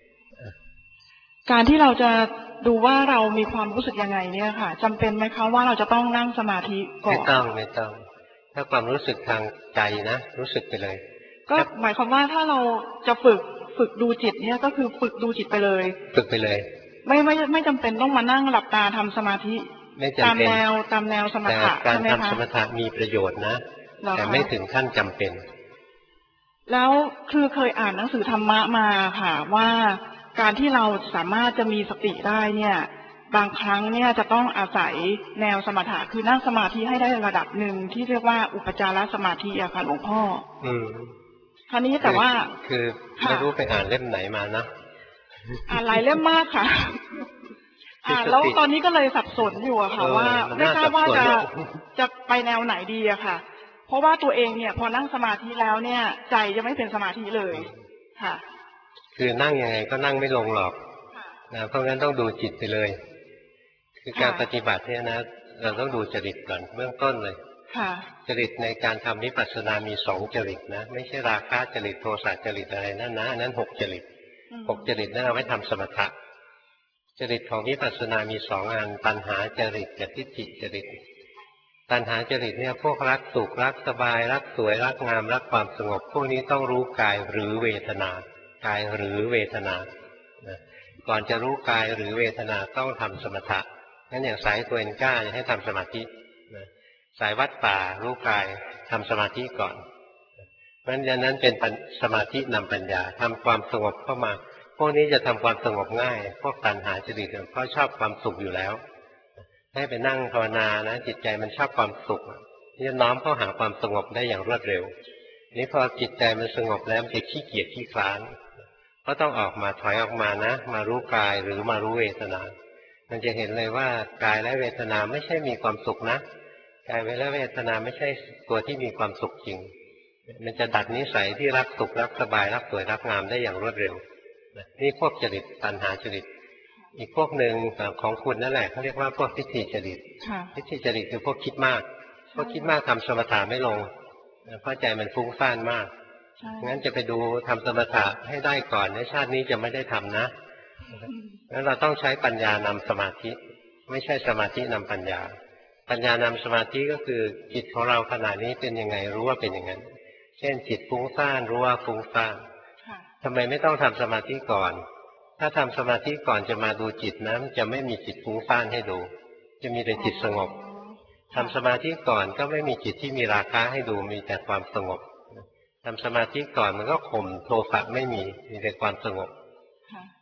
การที่เราจะดูว่าเรามีความรู้สึกยังไงเนี่ยค่ะจำเป็นไหมคะว่าเราจะต้องนั่งสมาธิก่อนไม่ต้องไม่ต้องถ้าความรู้สึกทางใจนะรู้สึกไปเลยก็หมายความว่าถ้าเราจะฝึกฝึกดูจิตเนี่ยก็คือฝึกดูจิตไปเลยฝึกไปเลยไม่ไม่ไม่จำเป็นต้องมานั่งหลับตาทำสมาธิตามแนวตามแนวสมถะการทำสมถะมีประโยชน์นะแต่ไม่ถึงขั้นจำเป็นแล้วคือเคยอ่านหนังสือธรรมะมาค่ะว่าการที่เราสามารถจะมีสติได้เนี่ยบางครั้งเนี่ยจะต้องอาศัยแนวสมถะคือนั่งสมาธิให้ได้ระดับหนึ่งที่เรียกว่าอุปจารสมาธิอะค่ะหลวงพ่ออืมคราวนี้แต่ว่าคือไม่รู้ไปอ่านเล่มไหนมานะอ่านหลายเล่มมากค่ะอ่าแล้วตอนนี้ก็เลยสับสนอยู่อะค่ะว่าไม่ทราบว่าจะจะไปแนวไหนดีอะค่ะเพราะว่าตัวเองเนี่ยพอนั่งสมาธิแล้วเนี่ยใจจะไม่เป็นสมาธิเลยค่ะคือนั่งยังไงก็นั่งไม่ลงหรอกนะเพราะงั้นต้องดูจิตไปเลยคือการปฏิบัติเนี่ยนะเราต้องดูจริตก่อนเบื้องต้นเลยจริตในการทำวิปัสสนามีสองจริตนะไม่ใช่ราคะจริตโทสะจริตอะไรนั่นนะนั้นหกจริตหกจริตนั่นเอาไว้ทำสมถะจริตของวิปัสสนามีสองอันตัณหาจริตกับทิฏฐิจริตตัณหาจริตเนี่ยพวกรักสุขรักสบายรักสวยรักงามรักความสงบพวกนี้ต้องรู้กายหรือเวทนากายหรือเวทนาก่อนจะรู้กายหรือเวทนาต้องทำสมถะงั้นอย่างสายตัวเอ็นก้าจะให้ทำสมาธิสายวัดป่ารู้กายทำสมาธิก่อนเพราะฉะนั้นเป็นสมาธินำปัญญาทำความสงบเข้ามาพวกนี้จะทำความสงบง่ายพวกตัณหาจริตเพราะชอบความสุขอยู่แล้วให้ไปนั่งภาวนานะจิตใจมันชอบความสุขที่จะน้อมเข้าหาความสงบได้อย่างรวดเร็วนี้พอจิตใจมันสงบแล้วมันจะขี้เกียจขี้คลานก็ต้องออกมาถอยออกมานะมารู้กายหรือมารู้เวทนามันจะเห็นเลยว่ากายและเวทนาไม่ใช่มีความสุขนะกายและเวทนาไม่ใช่ตัวที่มีความสุขจริงมันจะดัดนิสัยที่รักสุขรักสบายรักสวยรักงามได้อย่างรวดเร็วนี่พวกจริตตัณหาจริตอีกพวกหนึ่งของคุณนั่นแหละเขาเรียกว่าพวกทิฏฐิจริตทิฏฐิจริตคือพวกคิดมากพวกคิดมากทำสมถะไม่ลงเพราะใจมันฟุ้งซ่านมากงั้นจะไปดูทำสมถะให้ได้ก่อนในชาตินี้จะไม่ได้ทำนะงั้นเราต้องใช้ปัญญานำสมาธิไม่ใช่สมาธินำปัญญาปัญญานำสมาธิก็คือจิตของเราขณะนี้เป็นยังไงรู้ว่าเป็นอย่างนั้นเช่นจิตฟุ้งซ่านรู้ว่าฟุ้งซ่านทำไมไม่ต้องทำสมาธิก่อนถ้าทำสมาธิก่อนจะมาดูจิตนะจะไม่มีจิตฟุ้งซ่านให้ดูจะมีแต่จิตสงบทำสมาธิก่อนก็ไม่มีจิตที่มีราคะให้ดูมีแต่ความสงบทำสมาธิก่อนมันก็ข่มโทสะไม่มีมีแต่ความสงบ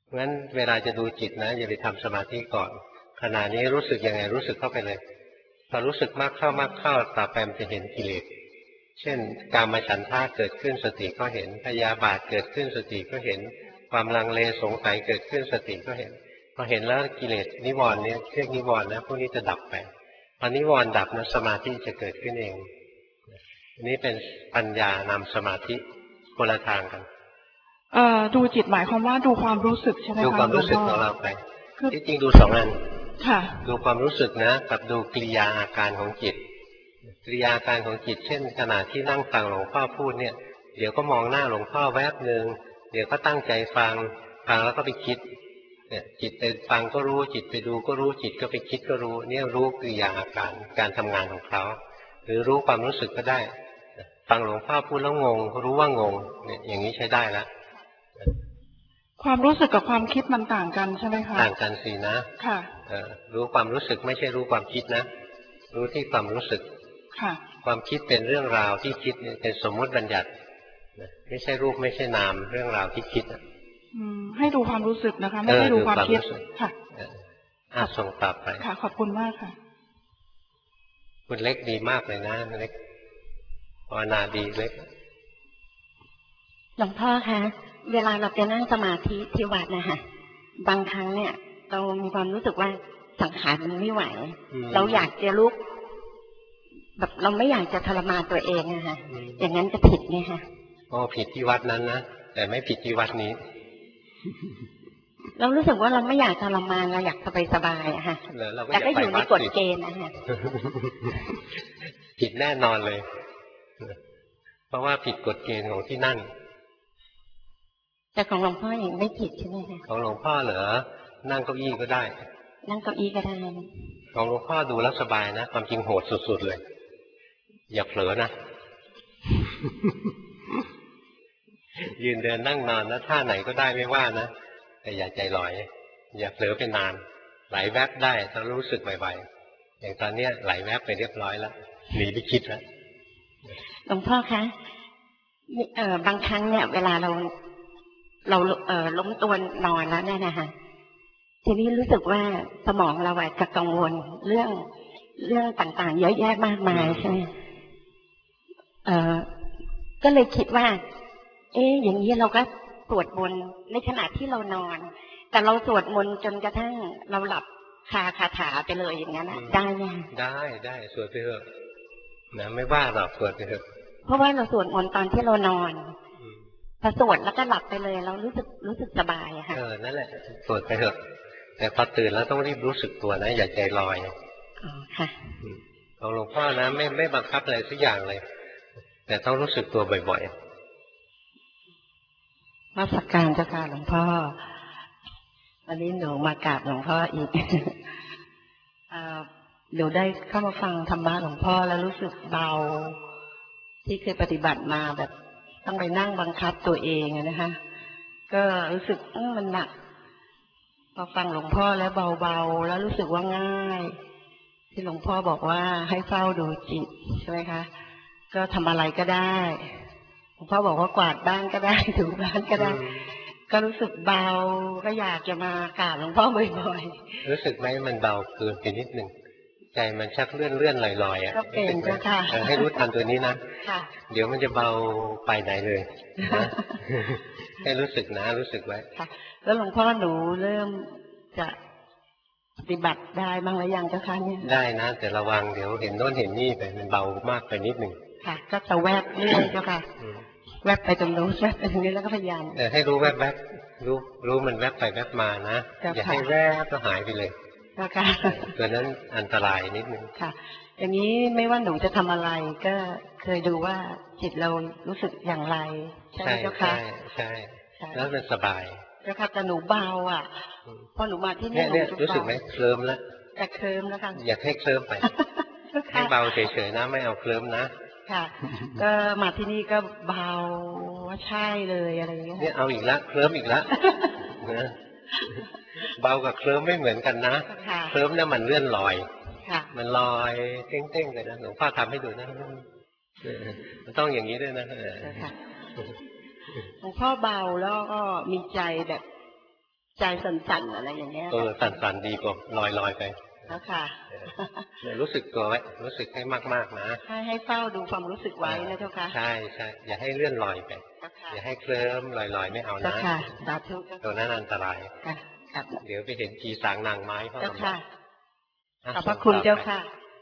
งั้นเวลาจะดูจิตนะอย่าไปทำสมาธิก่อนขณะนี้รู้สึกยังไงรู้สึกเข้าไปเลยพอรู้สึกมากเข้ามากเข้าต่อไปมันจะเห็นกิเลสเช่นกามฉันทะเกิดขึ้นสติก็เห็นพยาบาทเกิดขึ้นสติก็เห็นความลังเลสงสัยเกิดขึ้นสติก็เห็นพอเห็นแล้วกิเลสนิวรณ์เนี่ยเรียกนิวรณ์นะพวกนี้จะดับไปพอนิวรณ์ดับนะสมาธิจะเกิดขึ้นเองอันนี้เป็นปัญญานำสมาธิคนละทางกันเอ่อดูจิตหมายความว่าดูความรู้สึกใช่ไหมคะดูความรู้สึกของเราไปที่จริงดูสองอันค่ะดูความรู้สึกนะกับดูกิริยาอาการของจิตกิริยาอาการของจิตเช่นขณะที่นั่งฟังหลวงพ่อพูดเนี่ยเดี๋ยวก็มองหน้าหลวงพ่อแวบหนึ่งเดี๋ยวก็ตั้งใจฟังฟังแล้วก็ไปคิดเนี่ยจิตไปฟังก็รู้จิตไปดูก็รู้จิตก็ไปคิดก็รู้เนี่ยรู้กิริยาอาการการทำงานของเขาหรือรู้ความรู้สึกก็ได้ฟังหลวงพ่อพูดแล้วงงรู้ว่างงเนี่ยอย่างนี้ใช้ได้แล้วความรู้สึกกับความคิดมันต่างกันใช่ไหมคะต่างกันสินะค่ะรู้ความรู้สึกไม่ใช่รู้ความคิดนะรู้ที่ความรู้สึกค่ะความคิดเป็นเรื่องราวที่คิดเนี่ยเป็นสมมติบัญญัติไม่ใช่รูปไม่ใช่นามเรื่องราวที่คิดให้ดูความรู้สึกนะคะไม่ให้ดูความคิดค่ะอ่ะส่งต่อไปค่ะขอบคุณมากค่ะคุณเล็กดีมากเลยนะเล็กภาวนาดีเล็กหลวงพ่อคะเวลาเราจะนั่งสมาธิที่วัดนะคะบางครั้งเนี่ยเรามีความรู้สึกว่าสังขารมันไม่ไหวเราอยากจะลุกแบบเราไม่อยากจะทรมานตัวเองอะค่ะอย่างนั้นจะผิดไหมคะอ๋อผิดที่วัดนั้นนะแต่ไม่ผิดที่วัดนี้เรารู้สึกว่าเราไม่อยากทรมานเราอยากสบายสบายอะค่ะแต่ก็อยู่ในกฎเกณฑ์นะฮะผิดแน่นอนเลยเพราะว่าผิดกฎเกณฑ์ของที่นั่นแต่ของหลวงพ่อยังไม่ผิดใช่ไหมคะของหลวงพ่อเหรอนั่งเก้าอี้ก็ได้นั่งเก้าอี้ก็ได้ของหลวงพ่อดูแล้วสบายนะความจริงโหดสุดๆเลยอย่าเผลอนะยืนเดินนั่งนอนนะท่าไหนก็ได้ไม่ว่านะแต่อย่าใจลอยอย่าเผลอไปนานไหลแวบได้ถ้ารู้สึกบ่อยๆอย่างตอนนี้ไหลแวบไปเรียบร้อยแล้วหนีไปคิดแล้วหลวงพ่อคะเอ่อบางครั้งเนี่ยเวลาเราเราเอ่อล้มตัวนอนแล้วเนี่ยนะคะทีนี้รู้สึกว่าสมองเราจะกังวลเรื่องเรื่องต่างๆเยอะแยะมากมายใช่ไหมเอ่อก็เลยคิดว่าเอ๊ะอย่างนี้เราก็สวดมนต์ในขณะที่เรานอนแต่เราสวดมนต์จนกระทั่งเราหลับคาคาถาไปเลยอย่างนั้นได้ไหมได้ได้สวดไปเถอะนะไม่ว่าหรอกสวดไปเถอะเพราะว่าเราสวดมนต์ตอนที่เรานอนพอสวดแล้วก็หลับไปเลยเรารู้สึกรู้สึกสบายอะค่ะเออนั่นแหละสวดไปเถอะแต่พอตื่นแล้วต้องรีบรู้สึกตัวนะอย่าใจลอยอ๋อค่ะของหลวงพ่อนะไม่ไม่บังคับอะไรสักอย่างเลยแต่ต้องรู้สึกตัวบ่อยๆมาสักการเจ้าค่ะหลวงพ่อวันนี้หนูมากราบหลวงพ่ออีกหนูได้เข้ามาฟังธรรมะหลวงพ่อแล้วรู้สึกเบาที่เคยปฏิบัติมาแบบต้องไปนั่งบังคับตัวเองนะคะก็รู้สึกมันหนักพอฟังหลวงพ่อแล้วเบาๆแล้วรู้สึกว่าง่ายที่หลวงพ่อบอกว่าให้เฝ้าดูจิตใช่ไหมคะก็ทำอะไรก็ได้หลวงพ่อบอกว่ากวาดบ้านก็ได้ถูบ้านก็ได้ก็รู้สึกเบาก็อยากจะมากราบหลวงพ่อบ่อยๆรู้สึกไหมมันเบาเกินไปนิดนึงใจมันชักเลื่อนเลื่อนลอยลอยอ่ะก็เป็นเจ้าค่ะให้รู้ทันตัวนี้นะเดี๋ยวมันจะเบาไปไหนเลยให้รู้สึกนะรู้สึกไว้ค่ะแล้วหลวงพ่อหนูเริ่มจะปฏิบัติได้บ้างหรือยังเจ้าค่ะเนี่ยได้นะแต่ระวังเดี๋ยวเห็นโน่นเห็นนี่ไปมันเบามากไปนิดหนึ่งค่ะก็จะแวบเรื่อยเจ้าค่ะแวบไปตรงนู้นแวบไปตรงนี้แล้วก็พยายามแต่ให้รู้แวบแวบรู้รู้มันแวบไปแวบมานะอย่าให้แวบก็หายไปเลยค่ะตัวนั้นอันตรายนิดนึงค่ะอย่างนี้ไม่ว่าหนูจะทำอะไรก็เคยดูว่าจิตเรารู้สึกอย่างไรใช่ไหมเจ้าค่ะใช่ใช่แล้วมันสบายเจ้าค่ะแต่หนูเบาอ่ะพอหนูมาที่นี่หนูรู้สึกไหมเคลิ้มแล้วแต่เคลิ้มแล้วค่ะอย่าให้เคลิ้มไปให้เบาเฉยๆนะไม่เอาเคลิ้มนะค่ะก็มาที่นี่ก็เบาว่าใช่เลยอะไรอย่างเงี้ยเนี่ยเอาอีกแล้วเคลิ้มอีกแล้วเบากับเคลิ้มไม่เหมือนกันนะเคลิ้มเนี่ยมันเลื่อนลอยมันลอยเต้งๆเลยนะหลวงพ่อทำให้ดูนะมันต้องอย่างนี้ด้วยนะหลวงพ่อเบาแล้วก็มีใจแบบใจสั่นๆอะไรอย่างเงี้ยเออสั่นๆดีกว่าลอยๆไปแล้วค่ะรู้สึกตัวไว้รู้สึกให้มากๆนะให้ให้เฝ้าดูความรู้สึกไว้นะเจ้าค่ะใช่ใช่อย่าให้เลื่อนลอยไปอย่าให้เคลิ้มลอยๆไม่เอานะค่ะสาธุตัวนั้นอันตรายค่ะเดี๋ยวไปเห็นผีสางนางไม้เขาเจ้าค่ะขอบพระคุณเจ้าค่ะ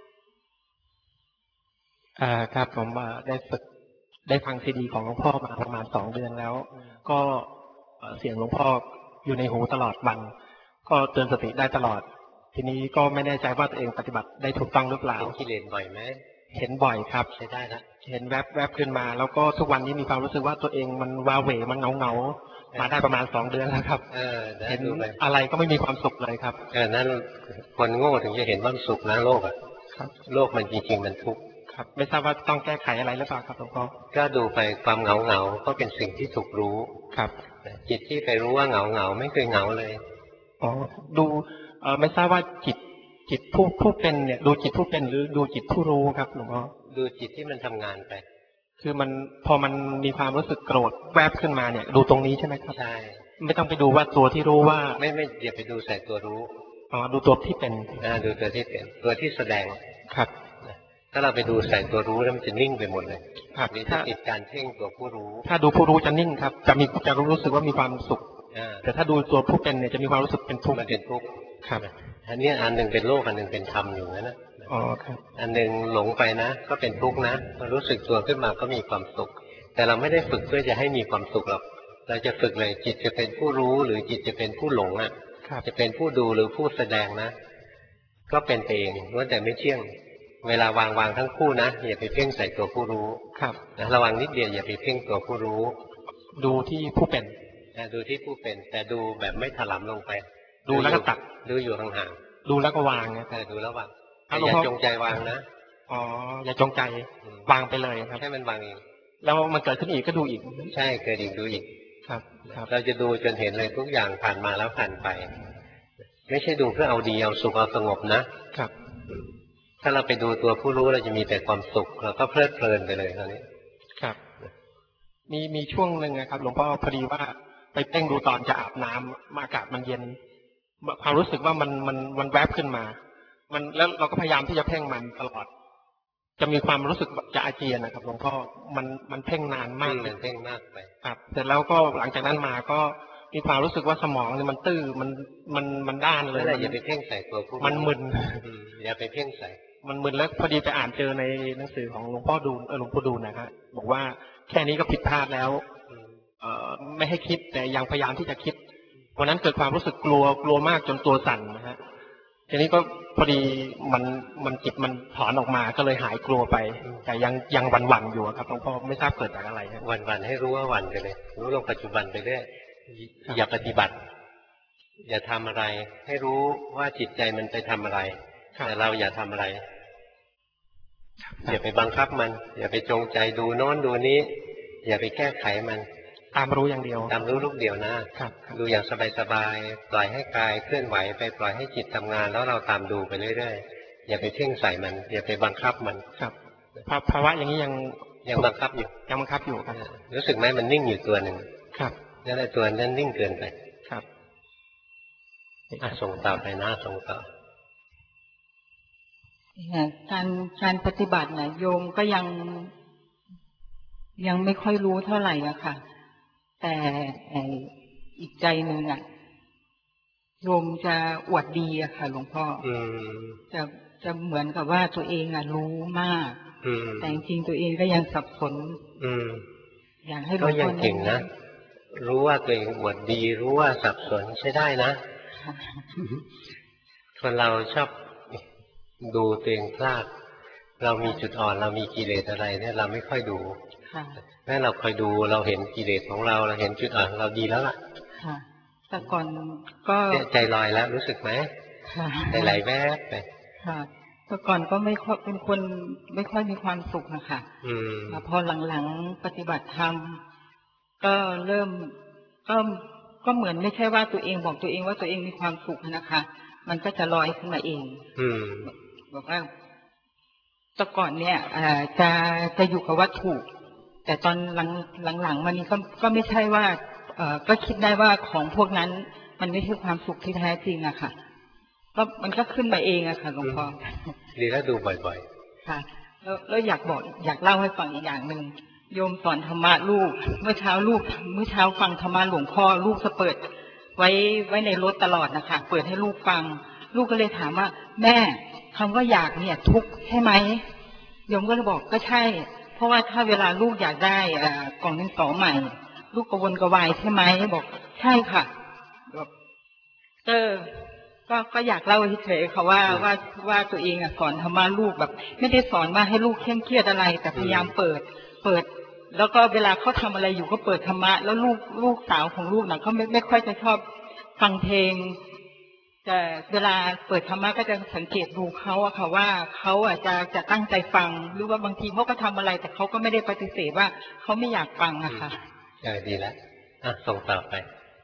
อ่าครับผมได้ฝึกได้ฟังซีดีของหลวงพ่อมาประมาณสองเดือนแล้วก็เสียงหลวงพ่ออยู่ในหูตลอดวันก็เตือนสติได้ตลอดทีนี้ก็ไม่แน่ใจว่าตัวเองปฏิบัติได้ถูกต้องหรือเปล่าเห็นกิเลสบ่อยไหมเห็นบ่อยครับใช้ได้ละเห็นแวบแวบขึ้นมาแล้วก็ทุกวันนี้มีความรู้สึกว่าตัวเองมันวาเหวมันเงาเงามาได้ประมาณสองเดือนแล้วครับเห็นอะไรก็ไม่มีความสุขเลยครับเออนั่นคนโง่ถึงจะเห็นว่าสุขนะโลกอ่ะโลกมันจริงๆมันทุกข์ครับไม่ทราบว่าต้องแก้ไขอะไรหรือเปล่าครับหลวงพ่อก็ดูไปความเหงาเหงาก็เป็นสิ่งที่ถูกรู้ครับจิตที่ไปรู้ว่าเหงาเหงาไม่เคยเหงาเลยอ๋อดูเออไม่ทราบว่าจิตจิตผู้ผู้เป็นเนี่ยดูจิตผู้เป็นหรือดูจิตผู้รู้ครับหลวงพ่อดูจิตที่มันทำงานไปคือมันพอมันมีความรู้สึกโกรธแวบขึ้นมาเนี่ยดูตรงนี้ใช่ไหมครับใช่ไม่ต้องไปดูว่าตัวที่รู้ว่าไม่ไม่อย่าไปดูใส่ตัวรู้อ๋อดูตัวที่เป็นอ่าดูตัวที่เป็นตัวที่แสดงครับถ้าเราไปดูใส่ตัวรู้แล้วมันจะนิ่งไปหมดเลยครับนี่จะติดการเพ่งตัวผู้รู้ถ้าดูผู้รู้จะนิ่งครับจะมีจะรู้สึกว่ามีความสุขแต่ถ้าดูตัวผู้เป็นเนี่ยจะมีความรู้สึกเป็นทุกข์มันเป็นทุกข์ครับอันนี้อันหนึ่งเป็นโลกอันหนึ่งเป็นธรรมอยู่นะอ๋อครับอันหนึ่งหลงไปนะก็เป็นทุกข์นะพอรู้สึกตัวขึ้นมาก็มีความสุขแต่เราไม่ได้ฝึกเพื่อจะให้มีความสุขหรอกเราจะฝึกเลยจิตจะเป็นผู้รู้หรือจิตจะเป็นผู้หลงอ่ะจะเป็นผู้ดูหรือผู้แสดงนะก็เป็นเองว่าแต่ไม่เที่ยงเวลาวางวางทั้งคู่นะอย่าไปเพ่งใส่ตัวผู้รู้ครับนะระวังนิดเดียวอย่าไปเพ่งตัวผู้รู้ดูที่ผู้เป็นดูที่ผู้เป็นแต่ดูแบบไม่ถลำลงไปดูแล้วก็ตัดดูอยู่ห่างๆดูแล้วก็วางนะแต่ดูแล้ววางอย่าจงใจวางนะอ๋ออย่าจงใจวางไปเลยครับให้มันวางเองแล้วมันเกิดขึ้นอีกก็ดูอีกใช่เกิดอีกดูอีกครับเราจะดูจนเห็นเลยทุกอย่างผ่านมาแล้วผ่านไปไม่ใช่ดูเพื่อเอาดีเอาสุขเอาสงบนะครับถ้าเราไปดูตัวผู้รู้เราจะมีแต่ความสุขเราก็เพลิดเพลินไปเลยตอนนี้ครับมีมีช่วงหนึ่งนะครับหลวงพ่อพอดีว่าไปเพ่งดูตอนจะอาบน้ำอากาศมันเย็นความรู้สึกว่ามันมันมันแวบขึ้นมามันแล้วเราก็พยายามที่จะเพ่งมันตลอดจะมีความรู้สึกจะอาเจียนนะครับหลวงพ่อมันมันเพ่งนานมากเลยเพ่งมากไปครับเสร็จแล้วก็หลังจากนั้นมาก็มีความรู้สึกว่าสมองเนี่ยมันตื้อมันมันมันด้านเลยอย่าไปเพ่งใส่ตัวผู้มันมึนอย่าไปเพ่งใส่มันมึนแล้วพอดีไปอ่านเจอในหนังสือของหลวงพ่อดูเออหลวงพ่อดูนะครับบอกว่าแค่นี้ก็ผิดพลาดแล้วเอ่อไม่ให้คิดแต่ยังพยายามที่จะคิดวันนั้นเกิดความรู้สึกกลัวกลัวมากจนตัวสั่นนะฮะทีนี้ก็พอดีมันมันจิตมันถอนออกมาก็เลยหายกลัวไปแต่ยังยังหวั่นๆอยู่ครับหลวงพ่อไม่ทราบเกิดจากอะไรครับหวั่นๆให้รู้ว่าหวั่นไปเลยรู้ลงปัจจุบันไปเรื่อยอย่าปฏิบัติอย่าทำอะไรให้รู้ว่าจิตใจมันไปทำอะไรแต่เราอย่าทำอะไรอย่าไปบังคับมันอย่าไปจงใจดูโน้นดูนี้อย่าไปแก้ไขมันตามรู้อย่างเดียวตามรู้ลูกเดียวนะดูอย่างสบายๆปล่อยให้กายเคลื่อนไหวไปปล่อยให้จิตทำงานแล้วเราตามดูไปเรื่อยๆอย่าไปเพ่งใส่มันอย่าไปบังคับมันครับภาวะอย่างนี้ยังยังบังคับอยู่ยังบังคับอยู่ครับรู้สึกไหมมันนิ่งอยู่ตัวหนึ่งครับนั่นแหละตัวนั้นนิ่งเกินไปครับส่งต่อไปนะส่งต่อการการปฏิบัตินะโยมก็ยังยังไม่ค่อยรู้เท่าไหร่อะค่ะแต่อีกใจหนึ่งอะโยมจะอวดดีอะค่ะหลวงพ่อจะจะเหมือนกับว่าตัวเองอะรู้มากแต่จริงตัวเองก็ยังสับสนอยากให้หลวงพ่อก็ยังเก่งนะรู้ว่าตัวเองอวดดีรู้ว่าสับสนใช้ได้นะคนเราชอบดูตัวเองพลาดเรามีจุดอ่อนเรามีกิเลสอะไรเนี่ยเราไม่ค่อยดูแม้เราคอยดูเราเห็นกิเลสของเราเราเห็นจุดอ่อนเราดีแล้วล่ะแต่ก่อนก็ใจลอยแล้วรู้สึกไหมใจไหลแวบไปแต่ก่อนก็ไม่ค่อยเป็นคนไม่ค่อยมีความสุขนะคะพอหลังๆปฏิบัติธรรมก็เริ่มก็ก็เหมือนไม่ใช่ว่าตัวเองบอกตัวเองว่าตัวเองมีความสุขนะคะมันก็จะลอยขึ้นมาเองบอกว่าแต่ก่อนเนี่ยจะจะอยู่กับวัตถุแต่ตอนหลังหลังๆมานี้ก็ก็ไม่ใช่ว่าก็คิดได้ว่าของพวกนั้นมันไม่ใช่ความสุขที่แท้จริงอะค่ะก็มันก็ขึ้นมาเองอะค่ะหลวงพ่อดีแล้วดูบ่อยๆค่ะแล้วแล้วอยากบอกอยากเล่าให้ฟังอีกอย่างหนึ่งโยมสอนธรรมะลูกเมื่อเช้าลูกเมื่อเช้าฟังธรรมะหลวงพ่อลูกจะเปิดไว้ไว้ในรถตลอดนะคะเปิดให้ลูกฟังลูกก็เลยถามว่าแม่คำว่าอยากเนี่ยทุกข์ใช่ไหมโยมก็เลยบอกก็ใช่เพราะว่าถ้าเวลาลูกอยากได้กล่องดินสอใหม่ลูกกระวนกระวายใช่ไหมบอกใช่ค่ะแบบเออก็ก็อยากเล่าเฉยๆค่ะว่าว่าว่าตัวเองอ่ะสอนธรรมะลูกแบบไม่ได้สอนว่าให้ลูกเคร่งเครียดอะไรแต่พยายามเปิดเปิดแล้วก็เวลาเขาทำอะไรอยู่ก็เปิดธรรมะแล้วลูกลูกสาวของลูกน่ะเขาไม่ไม่ค่อยจะชอบฟังเพลงแต่เวลาเปิดธรรมะก็จะสังเกตดูเขาอะค่ะว่าเขาอะจะจะตั้งใจฟังหรือว่าบางทีเขาก็ทำอะไรแต่เขาก็ไม่ได้ปฏิเสธว่าเขาไม่อยากฟังอะค่ะเออดีแล้วอ่ะส่งต่อไป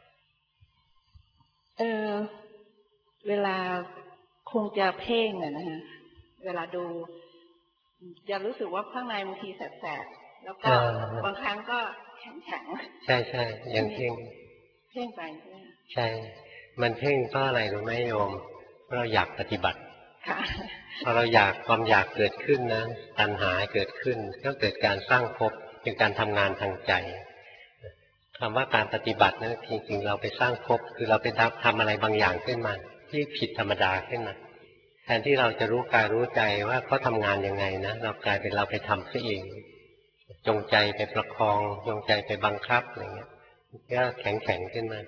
เออเวลาคงจะเพ่งอะนะฮะเวลาดูจะรู้สึกว่าข้างในบางทีแสบๆแล้วก็บางครั้งก็แข็งๆใช่ใช่ยังเพ่งเพ่งไปใช่ไหมใช่มันเพ่งเพราะอะไรรู้ไหมโยมเพราะเราอยากปฏิบัติพอเราอยากความอยากเกิดขึ้นนะตัณหาเกิดขึ้นก็เกิดการสร้างภพเป็นการทำงานทางใจคำว่าการปฏิบัตินะจริงๆเราไปสร้างภพคือเราไปทำอะไรบางอย่างขึ้นมาที่ผิดธรรมดาขึ้นมาแทนที่เราจะรู้กายรู้ใจว่าเขาทำงานยังไงนะเรากลายเป็นเราไปทำซะเองจงใจไปประคองจงใจไปบังคับอะไรเงี้ยก็แข็งแข็งขึ้นมา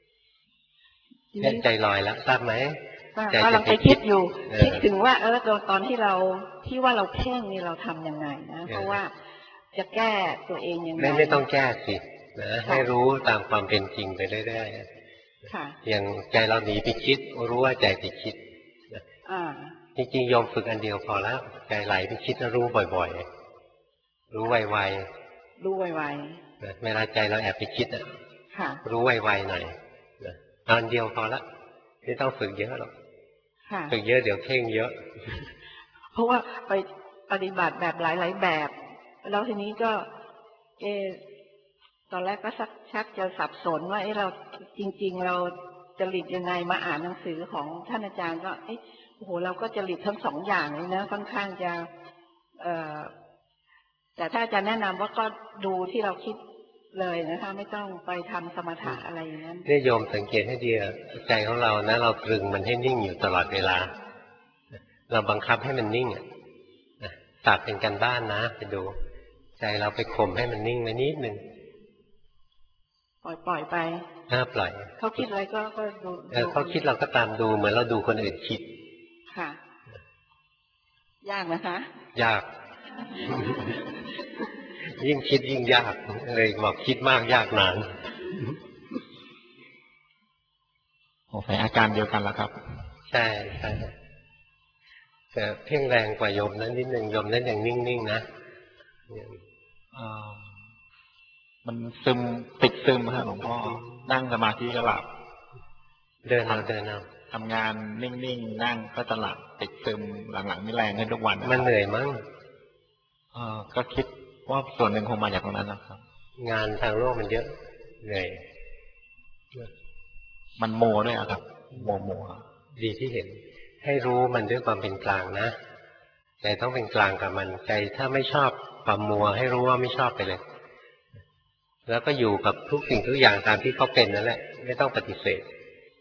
ใจลอยแล้วทราบไหมกำลังไปคิดอยู่คิดถึงว่าเออตอนที่เราที่ว่าเราเพ่งนี่เราทำยังไงนะเพราะว่าจะแก้ตัวเองยังไงไม่ไม่ต้องแก้สินะให้รู้ตามความเป็นจริงไปเรื่อยๆอย่างใจเราหนีไปคิดรู้ว่าใจไปคิดจริงๆยอมฝึกอันเดียวพอแล้วใจไหลไปคิดแล้วรู้บ่อยๆรู้ไวๆรู้ไวๆเวลาใจเราแอบไปคิดอ่ะรู้ไวๆหน่อยอันเดียวพอละไม่ต้องฝึกเยอะหรอกฝึกเยอะเดี๋ยวเพ่งเยอะเพราะว่าไปปฏิบัติแบบหลายๆแบบแล้วทีนี้ก็เออตอนแรกก็ชักชักจะสับสนว่าเออเราจริงๆเราจริตยังไงมาอ่านหนังสือของท่านอาจารย์ก็เออโอ้โหเราก็จริตทั้งสองอย่างเลยนะค่อนข้างจะเอ่อแต่ถ้าอาจารย์แนะนำว่าก็ดูที่เราคิดเลยนะคะไม่ต้องไปทำสมถะอะไรอย่างนั้นนี่โยมสังเกตให้ดีใจของเรานะเราตรึงมันให้นิ่งอยู่ตลอดเวลาเราบังคับให้มันนิ่งอ่ะฝากเป็นการบ้านนะไปดูใจเราไปข่มให้มันนิ่งไว้นิดนึงปล่อยปล่อยไปน่าปล่อยเขาคิดอะไรก็ก็ดูเขาคิดเราก็ตามดูเหมือนเราดูคนอื่นคิดค่ะยากนะคะยากยิ่งคิดยิ่งยากเลยบอกคิดมากยากนานโอ้ใส่อาการเดียวกันแล้วครับใช่ใช่แต่เพ่งแรงกว่าโยมนั้นนิดนึงโยมนั้นยังนิ่งๆนะมันซึมติดซึมครับหลวงพ่อนั่งสมาธิก็หลับเดินเอาเดินเอาทำงานนิ่งๆนั่งก็จะหลับติดซึมหลังๆนี่แรงขึ้นทุกวันมันเหนื่อยมั้งก็คิดว่าส่วนหนึ่งคงมาจากตรงนั้นนะครับงานทางโลกมันเยอะเหนื่อยมันโมด้วยครับโมโมดีที่เห็นให้รู้มันด้วยความเป็นกลางนะใจต้องเป็นกลางกับมันใจถ้าไม่ชอบความมัวให้รู้ว่าไม่ชอบไปเลยแล้วก็อยู่กับทุกสิ่งทุกอย่างตามที่เขาเป็นนั่นแหละไม่ต้องปฏิเสธ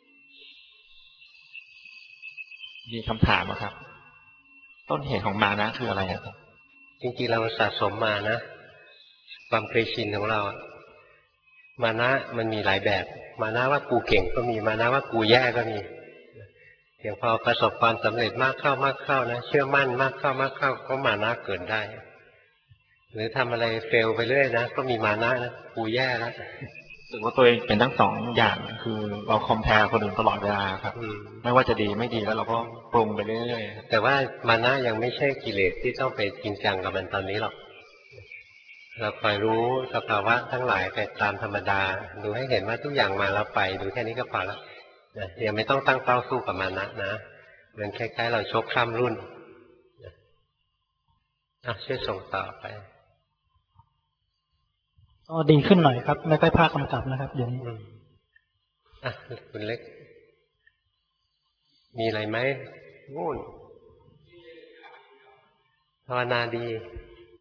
มีคำถามครับต้นเหตุของมานะคืออะไรครับจริงๆเราสะสมมานะความเคยชินของเรามานะมันมีหลายแบบมานะว่ากูเก่งก็มีมานะว่ากูแย่ก็มีอย่างพอประสบความสำเร็จมากเข้ามากเข้านะเชื่อมั่นมากเข้ามากเข้าก็มานะเกิดได้หรือทำอะไรเฟลไปเรื่อยนะก็มีมานะนะกูแย่แล้วรู้สึกว่าตัวเองเป็นทั้งสองอย่างคือเราคอมแพร์คนอื่นตลอดเวลาครับไม่ว่าจะดีไม่ดีแล้วเราก็ปรุงไปเรื่อยๆแต่ว่ามานะยังไม่ใช่กิเลสที่ต้องไปจริงจังกับมันตอนนี้หรอกเราคอยรู้สภาวะทั้งหลายไปตามธรรมดาดูให้เห็นว่าทุกอย่างมาแล้วไปดูแค่นี้ก็พอแล้วยังไม่ต้องตั้งเป้าสู้กับมานะนะเหมือนคล้ายๆเราชกข้ามรุ่นอ่ะช่วยส่งต่อไปก็ดีขึ้นหน่อยครับไม่ค่อยพลาดคำศัพท์นะครับเดี๋ยวนี้อ่ะคุณเล็กมีอะไรไหมนู่นภาวนาดี